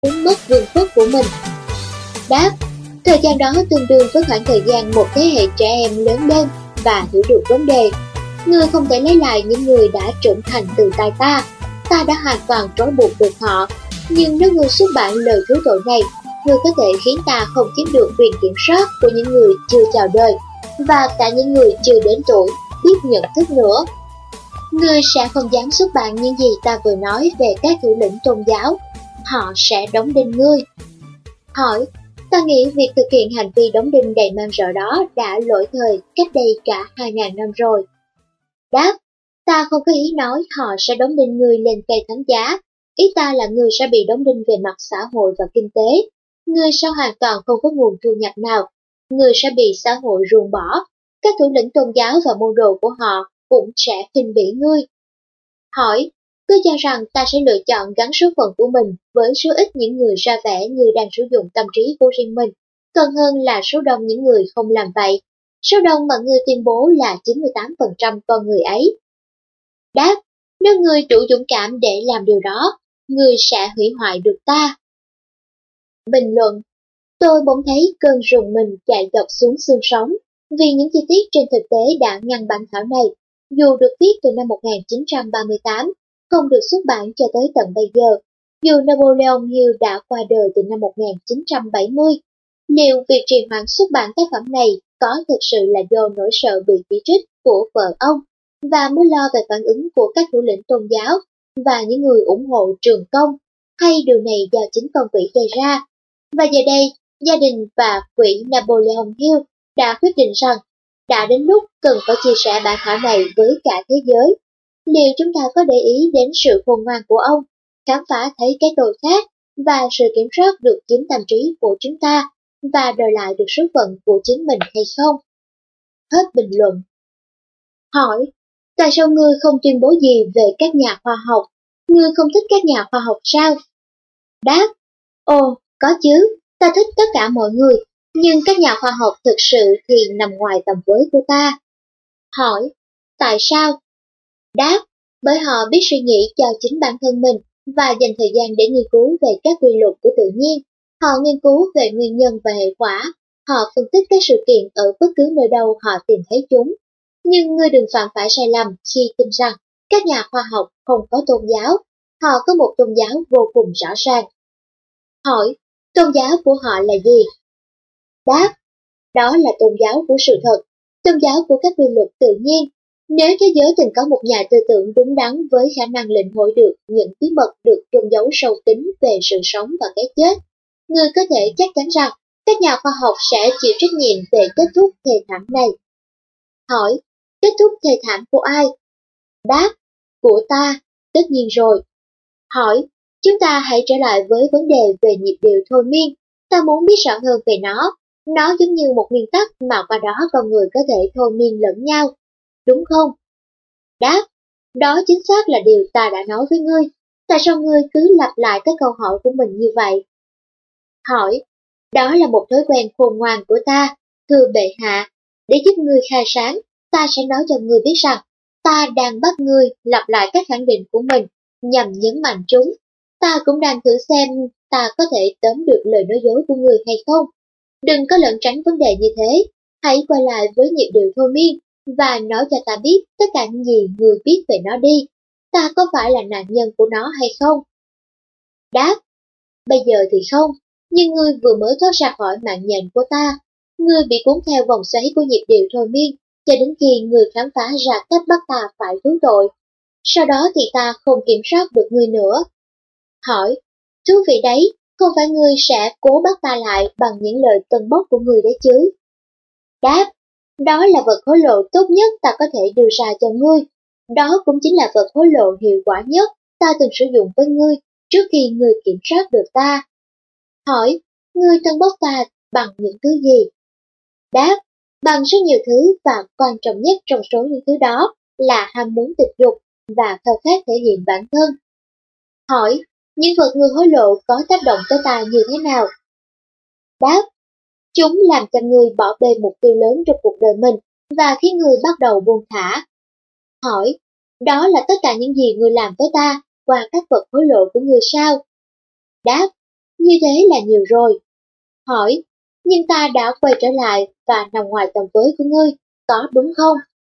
muốn mất vương quốc của mình. Đáp, thời gian đó tương đương với khoảng thời gian một thế hệ trẻ em lớn lên và hiểu được vấn đề. Ngươi không thể lấy lại những người đã trưởng thành từ tay ta. Ta đã hoàn toàn trói buộc được họ. Nhưng nếu ngươi xuất bản lời thú tội này, ngươi có thể khiến ta không chiếm được quyền kiểm soát của những người chưa chào đời và cả những người chưa đến tuổi biết nhận thức nữa. Ngươi sẽ không dám xuất bản những gì ta vừa nói về các thủ lĩnh tôn giáo. Họ sẽ đóng đinh ngươi. Hỏi, ta nghĩ việc thực hiện hành vi đóng đinh đầy man rợ đó đã lỗi thời cách đây cả 2.000 năm rồi. Đáp, ta không có ý nói họ sẽ đóng đinh ngươi lên cây thánh giá. Ý ta là ngươi sẽ bị đóng đinh về mặt xã hội và kinh tế. Ngươi sẽ hoàn toàn không có nguồn thu nhập nào. Ngươi sẽ bị xã hội ruồng bỏ. Các thủ lĩnh tôn giáo và môn đồ của họ cũng sẽ khinh bỉ ngươi. Hỏi, cứ cho rằng ta sẽ lựa chọn gắn số phận của mình với số ít những người ra vẻ như đang sử dụng tâm trí của riêng mình, còn hơn là số đông những người không làm vậy. Số đông mà ngươi tuyên bố là 98% con người ấy. Đáp, nếu ngươi đủ dũng cảm để làm điều đó, ngươi sẽ hủy hoại được ta. Bình luận, tôi bỗng thấy cơn rùng mình chạy dọc xuống xương sống, vì những chi tiết trên thực tế đã ngăn bản thảo này, dù được viết từ năm 1938, không được xuất bản cho tới tận bây giờ, dù Napoleon Hill đã qua đời từ năm 1970. Liệu việc trì hoãn xuất bản tác phẩm này có thực sự là do nỗi sợ bị chỉ trích của vợ ông và mối lo về phản ứng của các thủ lĩnh tôn giáo và những người ủng hộ Trường Công, hay điều này do chính con quỷ gây ra? Và giờ đây, gia đình và quỹ Napoleon Hill đã quyết định rằng đã đến lúc cần phải chia sẻ bản thảo này với cả thế giới. Liệu chúng ta có để ý đến sự khôn ngoan của ông, khám phá thấy cái tôi khác và sự kiểm soát được chính tâm trí của chúng ta và đòi lại được số phận của chính mình hay không? Hết bình luận. Hỏi, tại sao ngươi không tuyên bố gì về các nhà khoa học? Ngươi không thích các nhà khoa học sao? Đáp, ồ, có chứ, ta thích tất cả mọi người, nhưng các nhà khoa học thực sự thì nằm ngoài tầm với của ta. Hỏi, tại sao? Đáp, bởi họ biết suy nghĩ cho chính bản thân mình và dành thời gian để nghiên cứu về các quy luật của tự nhiên. Họ nghiên cứu về nguyên nhân và hệ quả. Họ phân tích các sự kiện ở bất cứ nơi đâu họ tìm thấy chúng. Nhưng ngươi đừng phạm phải sai lầm khi tin rằng các nhà khoa học không có tôn giáo. Họ có một tôn giáo vô cùng rõ ràng. Hỏi, tôn giáo của họ là gì? Đáp, đó là tôn giáo của sự thật, tôn giáo của các quy luật tự nhiên. Nếu thế giới từng có một nhà tư tưởng đúng đắn với khả năng lĩnh hội được những bí mật được chôn giấu sâu kín về sự sống và cái chết, người có thể chắc chắn rằng các nhà khoa học sẽ chịu trách nhiệm về kết thúc thê thảm này. Hỏi, kết thúc thê thảm của ai? Đáp, của ta, tất nhiên rồi. Hỏi, chúng ta hãy trở lại với vấn đề về nhịp điệu thôi miên. Ta muốn biết rõ hơn về nó. Nó giống như một nguyên tắc mà qua đó con người có thể thôi miên lẫn nhau. Đúng không? Đáp, đó chính xác là điều ta đã nói với ngươi. Tại sao ngươi cứ lặp lại các câu hỏi của mình như vậy? Hỏi, đó là một thói quen khôn ngoan của ta, thưa bệ hạ. Để giúp ngươi khai sáng, ta sẽ nói cho ngươi biết rằng ta đang bắt ngươi lặp lại các khẳng định của mình nhằm nhấn mạnh chúng. Ta cũng đang thử xem ta có thể tóm được lời nói dối của ngươi hay không. Đừng có lẩn tránh vấn đề như thế. Hãy quay lại với nhịp điệu thôi miên và nói cho ta biết tất cả những gì ngươi biết về nó đi. Ta có phải là nạn nhân của nó hay không? Đáp, bây giờ thì không, nhưng ngươi vừa mới thoát ra khỏi mạng nhện của ta. Ngươi bị cuốn theo vòng xoáy của nhịp điệu thôi miên, cho đến khi ngươi khám phá ra cách bắt ta phải thú tội. Sau đó thì ta không kiểm soát được ngươi nữa. Hỏi, thú vị đấy, không phải ngươi sẽ cố bắt ta lại bằng những lời tân bốc của ngươi đấy chứ? Đáp, đó là vật hối lộ tốt nhất ta có thể đưa ra cho ngươi. Đó cũng chính là vật hối lộ hiệu quả nhất ta từng sử dụng với ngươi trước khi ngươi kiểm soát được ta. Hỏi, ngươi tân bốc ta bằng những thứ gì? Đáp, bằng rất nhiều thứ và quan trọng nhất trong số những thứ đó là ham muốn tình dục và khao khát thể hiện bản thân. Hỏi, những vật ngươi hối lộ có tác động tới ta như thế nào? Đáp, chúng làm cho ngươi bỏ bê mục tiêu lớn trong cuộc đời mình và khiến ngươi bắt đầu buông thả. Hỏi, đó là tất cả những gì ngươi làm với ta qua các vật hối lộ của ngươi sao? Đáp, như thế là nhiều rồi. Hỏi, nhưng ta đã quay trở lại và nằm ngoài tầm với của ngươi, có đúng không?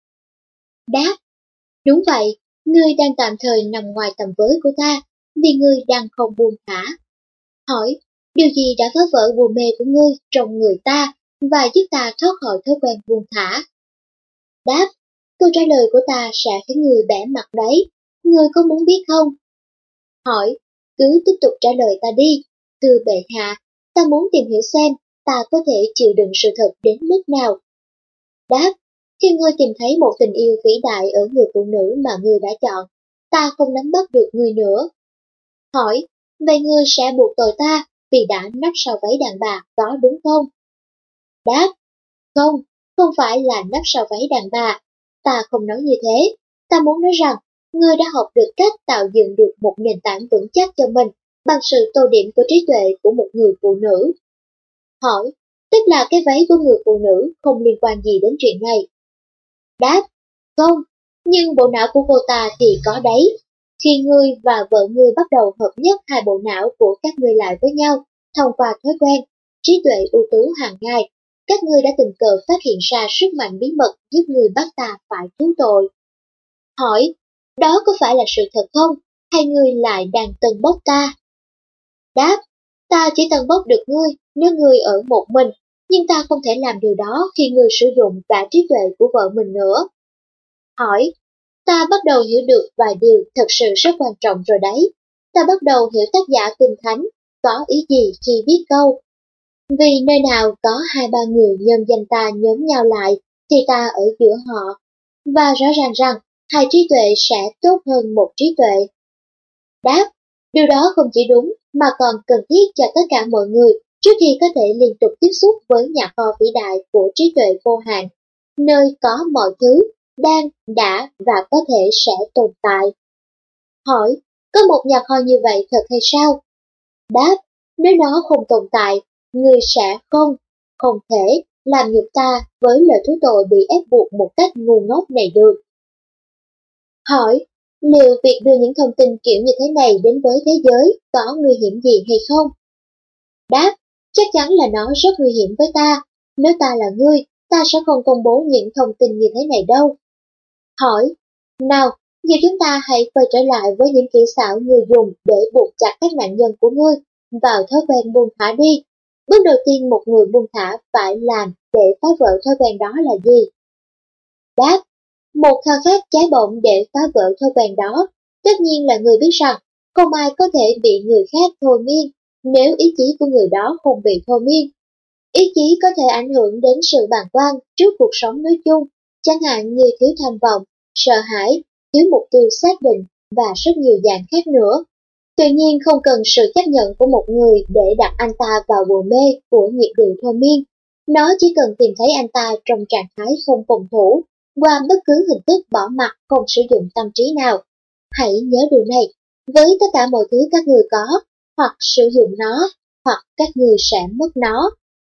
Đáp, đúng vậy, ngươi đang tạm thời nằm ngoài tầm với của ta, vì ngươi đang không buông thả. Hỏi, điều gì đã phá vỡ bùa mê của ngươi trong người ta và giúp ta thoát khỏi thói quen buông thả? Đáp, câu trả lời của ta sẽ khiến ngươi bẻ mặt đấy, ngươi có muốn biết không? Hỏi, cứ tiếp tục trả lời ta đi, thưa bệ hạ, ta muốn tìm hiểu xem ta có thể chịu đựng sự thật đến mức nào. Đáp, khi ngươi tìm thấy một tình yêu vĩ đại ở người phụ nữ mà ngươi đã chọn, ta không nắm bắt được ngươi nữa. Hỏi, vậy ngươi sẽ buộc tội ta vì đã nấp sau váy đàn bà, có đúng không? Đáp, không, không phải là nấp sau váy đàn bà, ta không nói như thế, ta muốn nói rằng ngươi đã học được cách tạo dựng được một nền tảng vững chắc cho mình bằng sự tô điểm của trí tuệ của một người phụ nữ. Hỏi, tức là cái váy của người phụ nữ không liên quan gì đến chuyện này? Đáp, không, nhưng bộ não của cô ta thì có đấy. Khi ngươi và vợ ngươi bắt đầu hợp nhất hai bộ não của các ngươi lại với nhau, thông qua thói quen, trí tuệ ưu tú hàng ngày, các ngươi đã tình cờ phát hiện ra sức mạnh bí mật giúp ngươi bắt ta phải thú tội. Hỏi, đó có phải là sự thật không, hay ngươi lại đang tâng bốc ta? Đáp, ta chỉ tâng bốc được ngươi nếu ngươi ở một mình, nhưng ta không thể làm điều đó khi ngươi sử dụng cả trí tuệ của vợ mình nữa. Hỏi, ta bắt đầu hiểu được vài điều thật sự rất quan trọng rồi đấy. Ta bắt đầu hiểu tác giả Kinh Thánh có ý gì khi viết câu. Vì nơi nào có hai ba người nhân danh ta nhóm nhau lại, thì ta ở giữa họ. Và rõ ràng rằng, hai trí tuệ sẽ tốt hơn một trí tuệ. Đáp, điều đó không chỉ đúng, mà còn cần thiết cho tất cả mọi người trước khi có thể liên tục tiếp xúc với nhà kho vĩ đại của trí tuệ vô hạn, nơi có mọi thứ, đang, đã và có thể sẽ tồn tại. Hỏi, có một nhà kho như vậy thật hay sao? Đáp, nếu nó không tồn tại, người sẽ không thể làm nhục ta với lời thú tội bị ép buộc một cách ngu ngốc này được. Hỏi, liệu việc đưa những thông tin kiểu như thế này đến với thế giới có nguy hiểm gì hay không? Đáp, chắc chắn là nó rất nguy hiểm với ta. Nếu ta là ngươi, ta sẽ không công bố những thông tin như thế này đâu. Hỏi, nào, giờ chúng ta hãy quay trở lại với những kỹ xảo ngươi dùng để buộc chặt các nạn nhân của ngươi vào thói quen buông thả đi. Bước đầu tiên một người buông thả phải làm để phá vỡ thói quen đó là gì? Đáp, một khao khát cháy bỏng để phá vỡ thói quen đó. Tất nhiên là người biết rằng không ai có thể bị người khác thôi miên nếu ý chí của người đó không bị thôi miên. Ý chí có thể ảnh hưởng đến sự bàng quan trước cuộc sống nói chung, chẳng hạn như thiếu tham vọng, sợ hãi, thiếu mục tiêu xác định và rất nhiều dạng khác nữa. Tuy nhiên không cần sự chấp nhận của một người để đặt anh ta vào bùa mê của nhịp điệu thôi miên. Nó chỉ cần tìm thấy anh ta trong trạng thái không phòng thủ, qua bất cứ hình thức bỏ mặc không sử dụng tâm trí nào. Hãy nhớ điều này, với tất cả mọi thứ các người có, hoặc sử dụng nó, hoặc các người sẽ mất nó.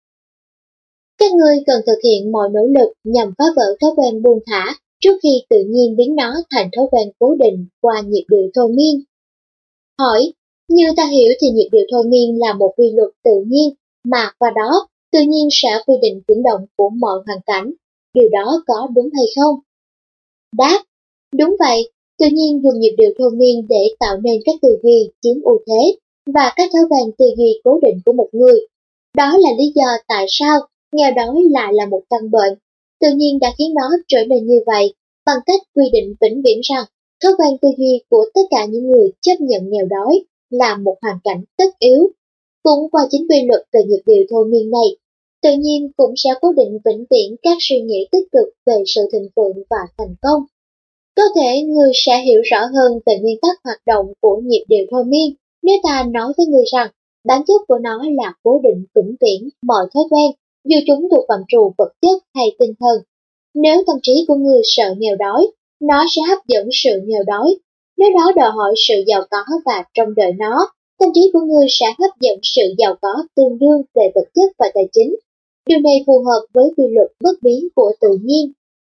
Các ngươi cần thực hiện mọi nỗ lực nhằm phá vỡ thói quen buông thả trước khi tự nhiên biến nó thành thói quen cố định qua nhịp điệu thôi miên. Hỏi, như ta hiểu thì nhịp điệu thôi miên là một quy luật tự nhiên, mà qua đó tự nhiên sẽ quy định chuyển động của mọi hoàn cảnh. Điều đó có đúng hay không? Đáp, đúng vậy, tự nhiên dùng nhịp điệu thôi miên để tạo nên các tư duy chiếm ưu thế và các thói quen tư duy cố định của một người. Đó là lý do tại sao nghèo đói lại là một căn bệnh. Tự nhiên đã khiến nó trở nên như vậy bằng cách quy định vĩnh viễn rằng thói quen tư duy của tất cả những người chấp nhận nghèo đói là một hoàn cảnh tất yếu. Cũng qua chính quy luật về nhịp điệu thôi miên này, tự nhiên cũng sẽ cố định vĩnh viễn các suy nghĩ tích cực về sự thịnh vượng và thành công. Có thể người sẽ hiểu rõ hơn về nguyên tắc hoạt động của nhịp điệu thôi miên nếu ta nói với người rằng bản chất của nó là cố định vĩnh viễn mọi thói quen, dù chúng thuộc phạm trù vật chất hay tinh thần. Nếu tâm trí của người sợ nghèo đói, nó sẽ hấp dẫn sự nghèo đói. Nếu nó đòi hỏi sự giàu có và trông đợi nó, tâm trí của người sẽ hấp dẫn sự giàu có tương đương về vật chất và tài chính. Điều này phù hợp với quy luật bất biến của tự nhiên.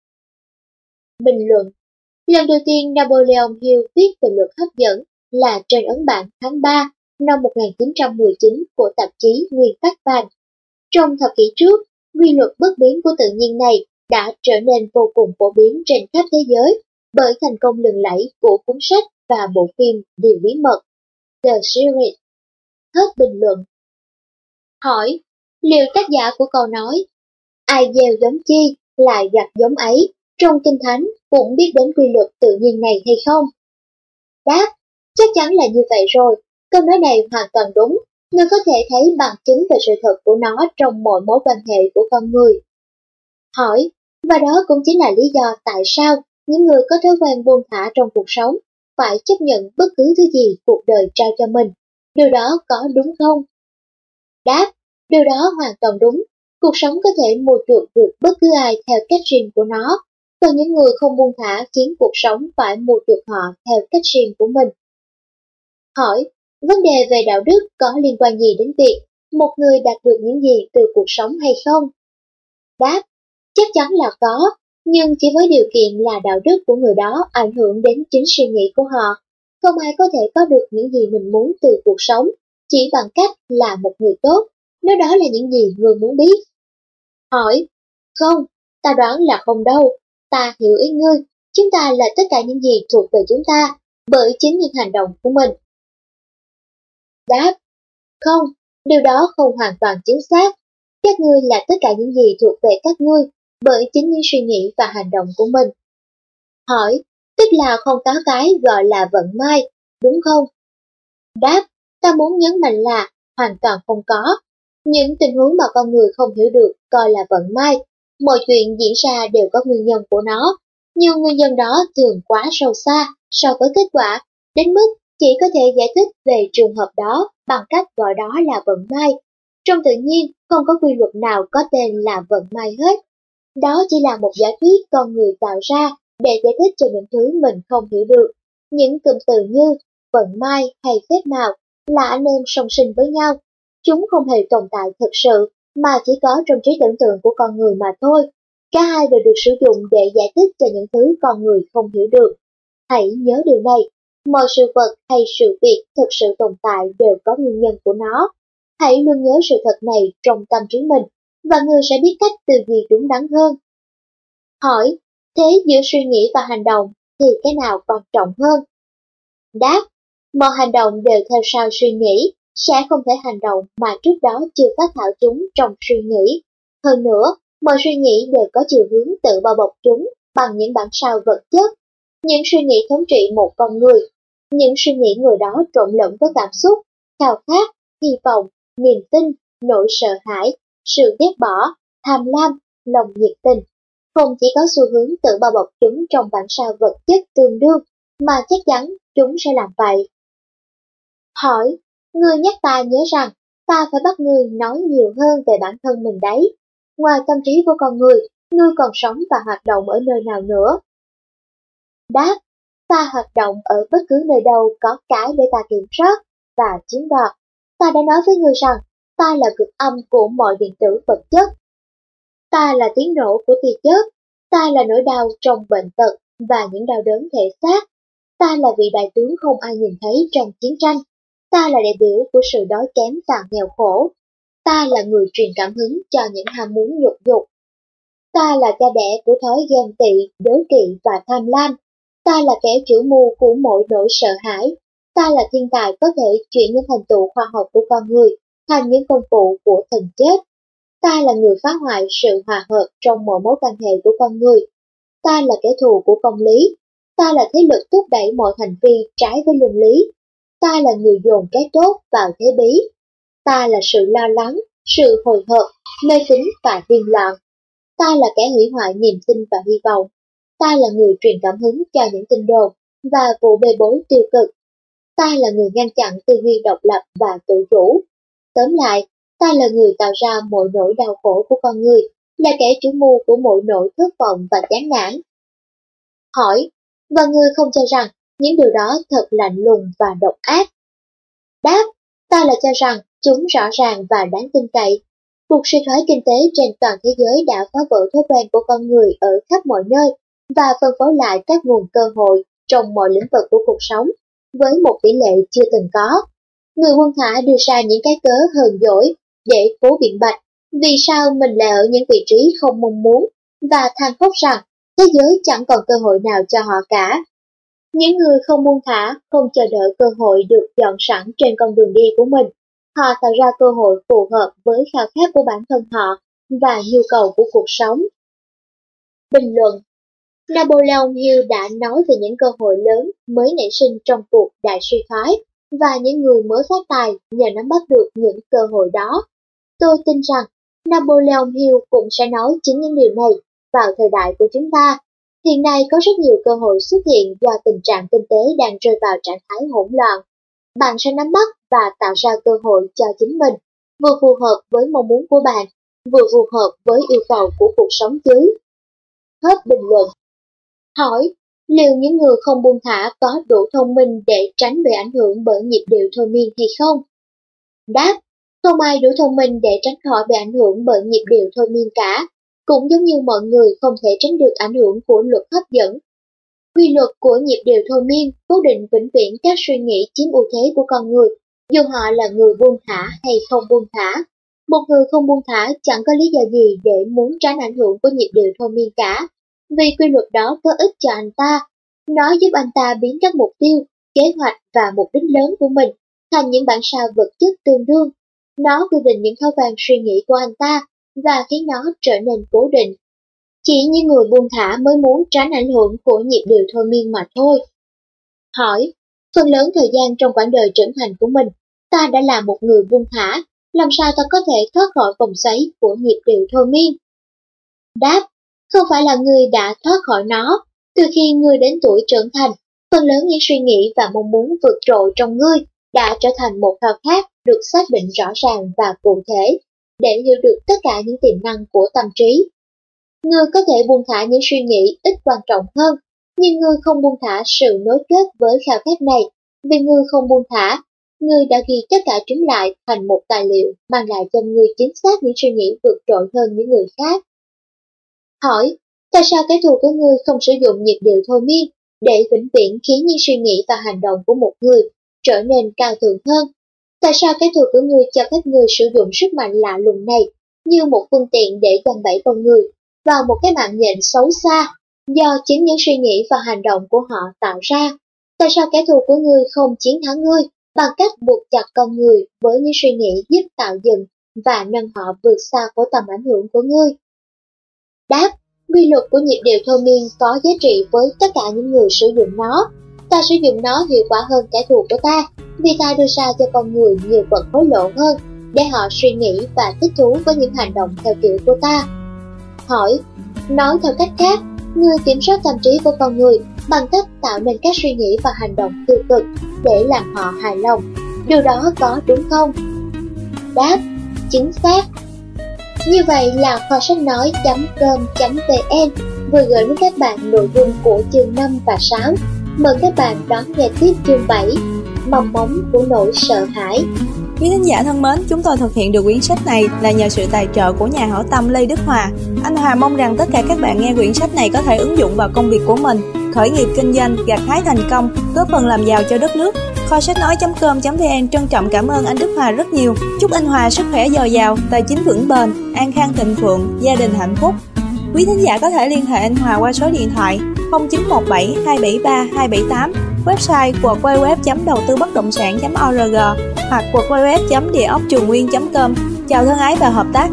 Bình luận. Lần đầu tiên Napoleon Hill viết về luật hấp dẫn là trên ấn bản tháng 3 năm 1919 của tạp chí Nguyên tắc vàng. Trong thập kỷ trước, quy luật bất biến của tự nhiên này đã trở nên vô cùng phổ biến trên khắp thế giới bởi thành công lừng lẫy của cuốn sách và bộ phim Điều bí mật, The Secret. Hết bình luận. Hỏi, liệu tác giả của câu nói ai gieo giống chi lại gặt giống ấy trong Kinh Thánh cũng biết đến quy luật tự nhiên này hay không? Đáp, chắc chắn là như vậy rồi. Câu nói này hoàn toàn đúng. Người có thể thấy bằng chứng về sự thật của nó trong mọi mối quan hệ của con người. Hỏi, và đó cũng chính là lý do tại sao những người có thói quen buông thả trong cuộc sống phải chấp nhận bất cứ thứ gì cuộc đời trao cho mình. Điều đó có đúng không? Đáp, điều đó hoàn toàn đúng. Cuộc sống có thể mua chuộc được bất cứ ai theo cách riêng của nó, còn những người không buông thả khiến cuộc sống phải mua chuộc họ theo cách riêng của mình. Hỏi, vấn đề về đạo đức có liên quan gì đến việc một người đạt được những gì từ cuộc sống hay không? Đáp, chắc chắn là có, nhưng chỉ với điều kiện là đạo đức của người đó ảnh hưởng đến chính suy nghĩ của họ. Không ai có thể có được những gì mình muốn từ cuộc sống chỉ bằng cách là một người tốt, nếu đó là những gì người muốn biết. Hỏi, không, ta đoán là không đâu, ta hiểu ý ngươi, chúng ta là tất cả những gì thuộc về chúng ta, bởi chính những hành động của mình. Đáp, không, điều đó không hoàn toàn chính xác. Các ngươi là tất cả những gì thuộc về các ngươi, bởi chính những suy nghĩ và hành động của mình. Hỏi, tức là không có cái gọi là vận may, đúng không? Đáp, ta muốn nhấn mạnh là hoàn toàn không có. Những tình huống mà con người không hiểu được coi là vận may. Mọi chuyện diễn ra đều có nguyên nhân của nó, nhưng nguyên nhân đó thường quá sâu xa so với kết quả, đến mức chỉ có thể giải thích về trường hợp đó bằng cách gọi đó là vận may. Trong tự nhiên, không có quy luật nào có tên là vận may hết. Đó chỉ là một giả thuyết con người tạo ra để giải thích cho những thứ mình không hiểu được. Những cụm từ như vận may hay phép màu là anh em song sinh với nhau. Chúng không hề tồn tại thực sự, mà chỉ có trong trí tưởng tượng của con người mà thôi. Cả hai đều được sử dụng để giải thích cho những thứ con người không hiểu được. Hãy nhớ điều này, mọi sự vật hay sự việc thực sự tồn tại đều có nguyên nhân của nó. Hãy luôn nhớ sự thật này trong tâm trí mình, và người sẽ biết cách tư duy đúng đắn hơn. Hỏi, thế giữa suy nghĩ và hành động thì cái nào quan trọng hơn? Đáp, mọi hành động đều theo sau suy nghĩ, sẽ không thể hành động mà trước đó chưa phát thảo chúng trong suy nghĩ. Hơn nữa, mọi suy nghĩ đều có chiều hướng tự bao bọc chúng bằng những bản sao vật chất. Những suy nghĩ thống trị một con người. Những suy nghĩ người đó trộn lẫn với cảm xúc, khao khát, hy vọng, niềm tin, nỗi sợ hãi, sự ghét bỏ, tham lam, lòng nhiệt tình. Không chỉ có xu hướng tự bao bọc chúng trong bản sao vật chất tương đương, mà chắc chắn chúng sẽ làm vậy. Hỏi, ngươi nhắc ta nhớ rằng ta phải bắt ngươi nói nhiều hơn về bản thân mình đấy. Ngoài tâm trí của con người, ngươi còn sống và hoạt động ở nơi nào nữa? Đáp, ta hoạt động ở bất cứ nơi đâu có cái để ta kiểm soát và chiếm đoạt. Ta đã nói với ngươi rằng ta là cực âm của mọi điện tử vật chất. Ta là tiếng nổ của tia chớp. Ta là nỗi đau trong bệnh tật và những đau đớn thể xác. Ta là vị đại tướng không ai nhìn thấy trong chiến tranh. Ta là đại biểu của sự đói kém và nghèo khổ. Ta là người truyền cảm hứng cho những ham muốn nhục dục. Ta là cha đẻ của thói ghen tị, đố kỵ và tham lam. Ta là kẻ chủ mưu của mỗi nỗi sợ hãi. Ta là thiên tài có thể chuyển những thành tựu khoa học của con người thành những công cụ của thần chết. Ta là người phá hoại sự hòa hợp trong mọi mối quan hệ của con người. Ta là kẻ thù của công lý. Ta là thế lực thúc đẩy mọi hành vi trái với luân lý. Ta là người dồn cái tốt vào thế bí. Ta là sự lo lắng, sự hồi hộp, mê tín và điên loạn. Ta là kẻ hủy hoại niềm tin và hy vọng. Ta là người truyền cảm hứng cho những tin đồn và vụ bê bối tiêu cực. Ta là người ngăn chặn tư duy độc lập và tự chủ. Tóm lại, ta là người tạo ra mọi nỗi đau khổ của con người, là kẻ chủ mưu của mỗi nỗi thất vọng và chán nản. Hỏi, và ngươi không cho rằng những điều đó thật lạnh lùng và độc ác? Đáp, ta là cho rằng chúng rõ ràng và đáng tin cậy. Cuộc suy thoái kinh tế trên toàn thế giới đã phá vỡ thói quen của con người ở khắp mọi nơi và phân phối lại các nguồn cơ hội trong mọi lĩnh vực của cuộc sống với một tỷ lệ chưa từng có. Người buông thả đưa ra những cái cớ hờn dỗi để cố biện bạch vì sao mình lại ở những vị trí không mong muốn và than khóc rằng thế giới chẳng còn cơ hội nào cho họ cả. Những người không buông thả, không chờ đợi cơ hội được dọn sẵn trên con đường đi của mình. Họ tạo ra cơ hội phù hợp với khao khát của bản thân họ và nhu cầu của cuộc sống. Bình luận. Napoleon Hill đã nói về những cơ hội lớn mới nảy sinh trong cuộc đại suy thoái và những người mới phát tài nhờ nắm bắt được những cơ hội đó. Tôi tin rằng Napoleon Hill cũng sẽ nói chính những điều này vào thời đại của chúng ta. Hiện nay có rất nhiều cơ hội xuất hiện do tình trạng kinh tế đang rơi vào trạng thái hỗn loạn. Bạn sẽ nắm bắt và tạo ra cơ hội cho chính mình, vừa phù hợp với mong muốn của bạn, vừa phù hợp với yêu cầu của cuộc sống chứ. Hết bình luận. Hỏi, liệu những người không buông thả có đủ thông minh để tránh bị ảnh hưởng bởi nhịp điệu thôi miên hay không? Đáp, không ai đủ thông minh để tránh khỏi bị ảnh hưởng bởi nhịp điệu thôi miên cả. Cũng giống như mọi người không thể tránh được ảnh hưởng của luật hấp dẫn. Quy luật của nhịp điệu thôi miên cố định vĩnh viễn các suy nghĩ chiếm ưu thế của con người, dù họ là người buông thả hay không buông thả. Một người không buông thả chẳng có lý do gì để muốn tránh ảnh hưởng của nhịp điệu thôi miên cả, vì quy luật đó có ích cho anh ta. Nó giúp anh ta biến các mục tiêu, kế hoạch và mục đích lớn của mình thành những bản sao vật chất tương đương. Nó quy định những thói quen suy nghĩ của anh ta và khiến nó trở nên cố định. Chỉ những người buông thả mới muốn tránh ảnh hưởng của nhịp điệu thôi miên mà thôi. Hỏi, phần lớn thời gian trong quãng đời trưởng thành của mình, ta đã là một người buông thả, làm sao ta có thể thoát khỏi vòng xoáy của nhịp điệu thôi miên? Đáp, không phải là ngươi đã thoát khỏi nó. Từ khi ngươi đến tuổi trưởng thành, phần lớn những suy nghĩ và mong muốn vượt trội trong ngươi đã trở thành một khao khát được xác định rõ ràng và cụ thể, để hiểu được tất cả những tiềm năng của tâm trí. Ngươi có thể buông thả những suy nghĩ ít quan trọng hơn, nhưng ngươi không buông thả sự nối kết với khao khát này. Vì ngươi không buông thả, ngươi đã ghi tất cả chúng lại thành một tài liệu mang lại cho ngươi chính xác những suy nghĩ vượt trội hơn những người khác. Hỏi, tại sao kẻ thù của ngươi không sử dụng nhịp điệu thôi miên để vĩnh viễn khiến những suy nghĩ và hành động của một người trở nên cao thượng hơn? Tại sao kẻ thù của ngươi cho phép ngươi sử dụng sức mạnh lạ lùng này như một phương tiện để găng bẫy con người vào một cái mạng nhện xấu xa do chính những suy nghĩ và hành động của họ tạo ra? Tại sao kẻ thù của ngươi không chiến thắng ngươi bằng cách buộc chặt con người với những suy nghĩ giúp tạo dựng và nâng họ vượt xa khỏi tầm ảnh hưởng của ngươi? Đáp, quy luật của nhịp điệu thôi miên có giá trị với tất cả những người sử dụng nó. Ta sử dụng nó hiệu quả hơn kẻ thù của ta, vì ta đưa ra cho con người nhiều vật hối lộ hơn để họ suy nghĩ và thích thú với những hành động theo kiểu của ta. Hỏi, nói theo cách khác, ngươi kiểm soát tâm trí của con người bằng cách tạo nên các suy nghĩ và hành động tiêu cực để làm họ hài lòng. Điều đó có đúng không? Đáp, chính xác. Như vậy là kho sách nói.com.vn vừa gửi đến các bạn nội dung của chương 5 và 6. Mời các bạn đón nghe tiếp chương 7, mầm móng của nỗi sợ hãi. Quý thính giả thân mến, chúng tôi thực hiện được quyển sách này là nhờ sự tài trợ của nhà hảo tâm Lê Đức Hòa. Anh Hòa mong rằng tất cả các bạn nghe quyển sách này có thể ứng dụng vào công việc của mình, khởi nghiệp kinh doanh, gặt hái thành công, góp phần làm giàu cho đất nước. Kho sách nói.com.vn trân trọng cảm ơn anh Đức Hòa rất nhiều. Chúc anh Hòa sức khỏe dồi dào, tài chính vững bền, an khang thịnh vượng, gia đình hạnh phúc. Quý thính giả có thể liên hệ anh Hòa qua số điện thoại 0917 273 278, website www.doutubấtđộngsản.org hoặc www.deoctrườnguyên.com. Chào thân ái và hợp tác.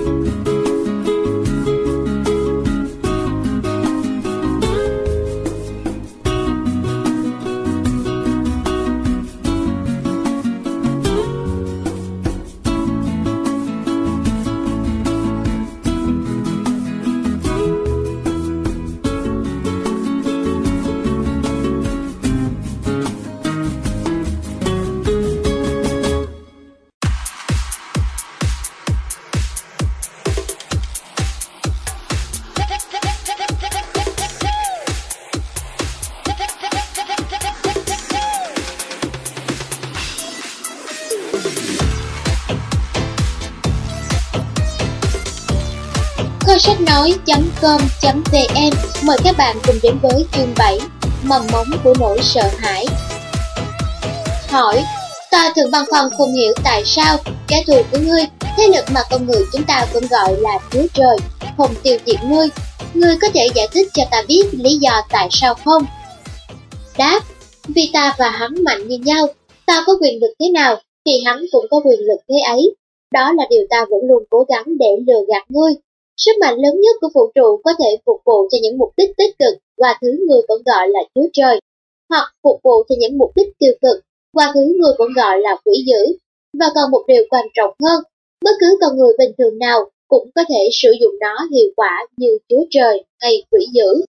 Kho sách nói.com.vn mời các bạn cùng đến với chương 7, mầm móng của nỗi sợ hãi. Hỏi, Ta thường băn khoăn không hiểu tại sao kẻ thù của ngươi, thế lực mà con người chúng ta vẫn gọi là Chúa Trời, không tiêu diệt ngươi. Ngươi có thể giải thích cho ta biết lý do tại sao không? Đáp, vì ta và hắn mạnh như nhau, ta có quyền lực thế nào thì hắn cũng có quyền lực thế ấy. Đó là điều ta vẫn luôn cố gắng để lừa gạt ngươi. Sức mạnh lớn nhất của vũ trụ có thể phục vụ cho những mục đích tích cực qua thứ ngươi vẫn gọi là Chúa Trời, hoặc phục vụ cho những mục đích tiêu cực qua thứ ngươi vẫn gọi là quỷ dữ. Và còn một điều quan trọng hơn, bất cứ con người bình thường nào cũng có thể sử dụng nó hiệu quả như Chúa Trời hay quỷ dữ.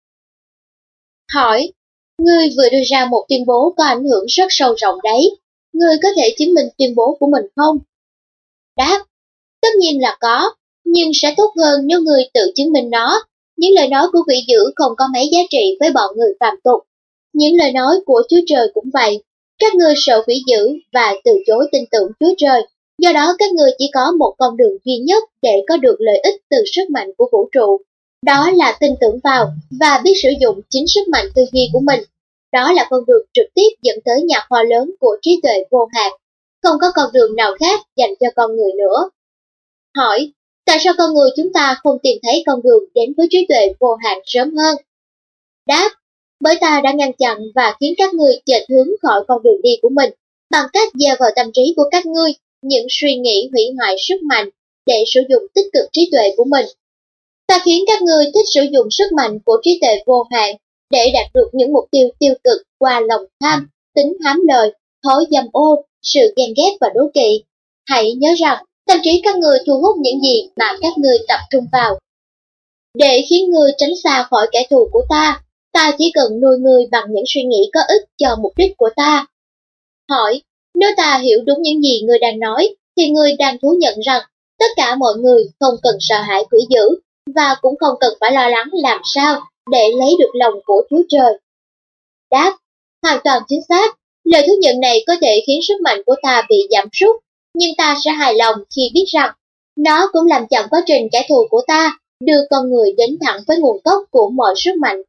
Hỏi, ngươi vừa đưa ra một tuyên bố có ảnh hưởng rất sâu rộng đấy. Ngươi có thể chứng minh tuyên bố của mình không? Đáp, tất nhiên là có, nhưng sẽ tốt hơn nếu ngươi tự chứng minh nó. Những lời nói của quỷ dữ không có mấy giá trị với bọn người phàm tục. Những lời nói của Chúa Trời cũng vậy. Các ngươi sợ quỷ dữ và từ chối tin tưởng Chúa Trời. Do đó các ngươi chỉ có một con đường duy nhất để có được lợi ích từ sức mạnh của vũ trụ. Đó là tin tưởng vào và biết sử dụng chính sức mạnh tư duy của mình. Đó là con đường trực tiếp dẫn tới nhạc hoa lớn của trí tuệ vô hạn. Không có con đường nào khác dành cho con người nữa. Hỏi, tại sao con người chúng ta không tìm thấy con đường đến với trí tuệ vô hạn sớm hơn? Đáp, bởi ta đã ngăn chặn và khiến các ngươi chệch hướng khỏi con đường đi của mình bằng cách gieo vào tâm trí của các ngươi những suy nghĩ hủy hoại sức mạnh để sử dụng tích cực trí tuệ của mình. Ta khiến các ngươi thích sử dụng sức mạnh của trí tuệ vô hạn để đạt được những mục tiêu tiêu cực qua lòng tham, tính hám lợi, thói dâm ô, sự ghen ghét và đố kỵ. Hãy nhớ rằng, tâm trí các ngươi thu hút những gì mà các ngươi tập trung vào. Để khiến ngươi tránh xa khỏi kẻ thù của ta, ta chỉ cần nuôi ngươi bằng những suy nghĩ có ích cho mục đích của ta. Hỏi, nếu ta hiểu đúng những gì ngươi đang nói, thì ngươi đang thú nhận rằng tất cả mọi người không cần sợ hãi quỷ dữ và cũng không cần phải lo lắng làm sao để lấy được lòng của Chúa Trời. Đáp, hoàn toàn chính xác. Lời thú nhận này có thể khiến sức mạnh của ta bị giảm sút, nhưng ta sẽ hài lòng khi biết rằng nó cũng làm chậm quá trình kẻ thù của ta đưa con người đến thẳng với nguồn gốc của mọi sức mạnh.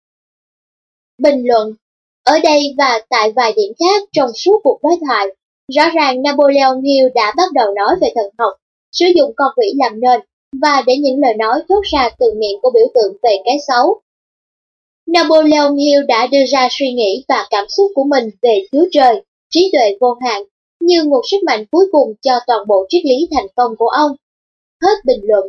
Bình luận. Ở đây và tại vài điểm khác trong suốt cuộc đối thoại, rõ ràng Napoleon Hill đã bắt đầu nói về thần học, sử dụng con quỷ làm nền, và để những lời nói thốt ra từ miệng của biểu tượng về cái xấu. Napoleon Hill đã đưa ra suy nghĩ và cảm xúc của mình về Chúa Trời, trí tuệ vô hạn, như một sức mạnh cuối cùng cho toàn bộ triết lý thành công của ông. Hết bình luận.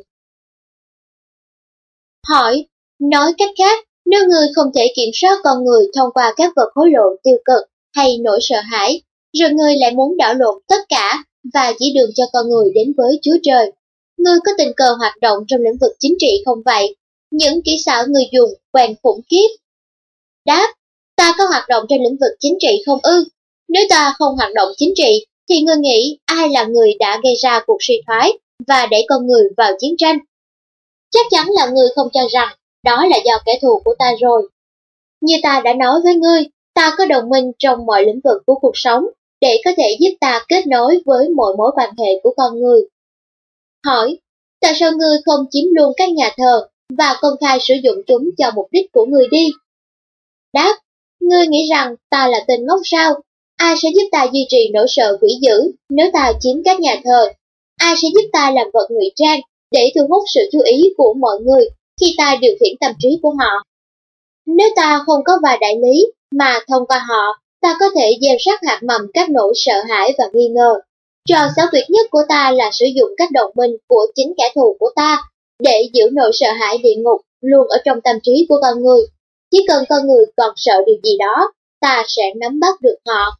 Hỏi, nói cách khác, nếu ngươi không thể kiểm soát con người thông qua các vật hối lộ tiêu cực hay nỗi sợ hãi, rồi ngươi lại muốn đảo lộn tất cả và chỉ đường cho con người đến với Chúa Trời, ngươi có tình cờ hoạt động trong lĩnh vực chính trị không vậy? Những kỹ xảo ngươi dùng quen khủng khiếp. Đáp, ta có hoạt động trong lĩnh vực chính trị không ư? Nếu ta không hoạt động chính trị, thì ngươi nghĩ ai là người đã gây ra cuộc suy thoái và đẩy con người vào chiến tranh? Chắc chắn là ngươi không cho rằng đó là do kẻ thù của ta rồi. Như ta đã nói với ngươi, ta có đồng minh trong mọi lĩnh vực của cuộc sống để có thể giúp ta kết nối với mọi mối quan hệ của con người. Hỏi, tại sao ngươi không chiếm luôn các nhà thờ và công khai sử dụng chúng cho mục đích của ngươi đi? Đáp, ngươi nghĩ rằng ta là tên ngốc sao? Ai sẽ giúp ta duy trì nỗi sợ quỷ dữ nếu ta chiếm các nhà thờ? Ai sẽ giúp ta làm vật ngụy trang để thu hút sự chú ý của mọi người khi ta điều khiển tâm trí của họ? Nếu ta không có vài đại lý mà thông qua họ, ta có thể gieo rắc hạt mầm các nỗi sợ hãi và nghi ngờ. Trò xảo tuyệt nhất của ta là sử dụng các đồng minh của chính kẻ thù của ta để giữ nỗi sợ hãi địa ngục luôn ở trong tâm trí của con người. Chỉ cần con người còn sợ điều gì đó, ta sẽ nắm bắt được họ.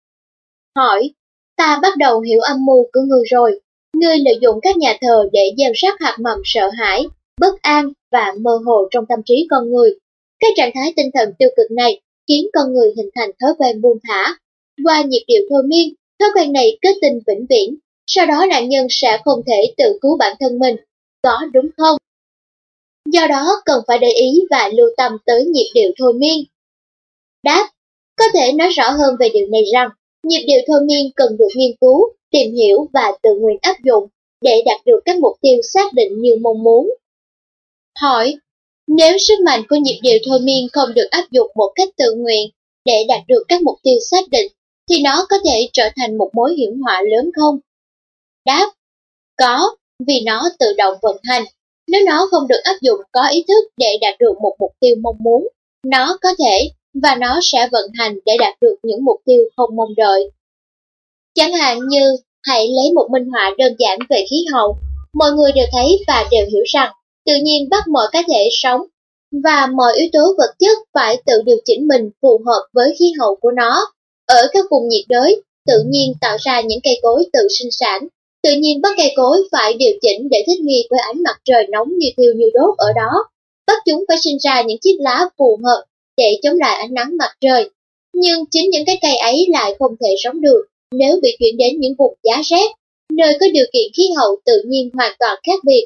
Hỏi, ta bắt đầu hiểu âm mưu của ngươi rồi. Ngươi lợi dụng các nhà thờ để gieo rắc hạt mầm sợ hãi, bất an và mơ hồ trong tâm trí con người. Cái trạng thái tinh thần tiêu cực này khiến con người hình thành thói quen buông thả. Qua nhịp điệu thôi miên, thói quen này kết tinh vĩnh viễn, sau đó nạn nhân sẽ không thể tự cứu bản thân mình, có đúng không? Do đó cần phải để ý và lưu tâm tới nhịp điệu thôi miên. Đáp, có thể nói rõ hơn về điều này rằng, nhịp điệu thôi miên cần được nghiên cứu, tìm hiểu và tự nguyện áp dụng để đạt được các mục tiêu xác định như mong muốn. Hỏi, nếu sức mạnh của nhịp điệu thôi miên không được áp dụng một cách tự nguyện để đạt được các mục tiêu xác định, thì nó có thể trở thành một mối hiểm họa lớn không? Đáp: có, vì nó tự động vận hành. Nếu nó không được áp dụng có ý thức để đạt được một mục tiêu mong muốn, nó có thể và nó sẽ vận hành để đạt được những mục tiêu không mong đợi. Chẳng hạn như, hãy lấy một minh họa đơn giản về khí hậu. Mọi người đều thấy và đều hiểu rằng tự nhiên bắt mọi cá thể sống và mọi yếu tố vật chất phải tự điều chỉnh mình phù hợp với khí hậu của nó. Ở các vùng nhiệt đới, tự nhiên tạo ra những cây cối tự sinh sản. Tự nhiên bắt cây cối phải điều chỉnh để thích nghi với ánh mặt trời nóng như thiêu như đốt ở đó. Bắt chúng phải sinh ra những chiếc lá phù hợp để chống lại ánh nắng mặt trời. Nhưng chính những cái cây ấy lại không thể sống được nếu bị chuyển đến những vùng giá rét, nơi có điều kiện khí hậu tự nhiên hoàn toàn khác biệt.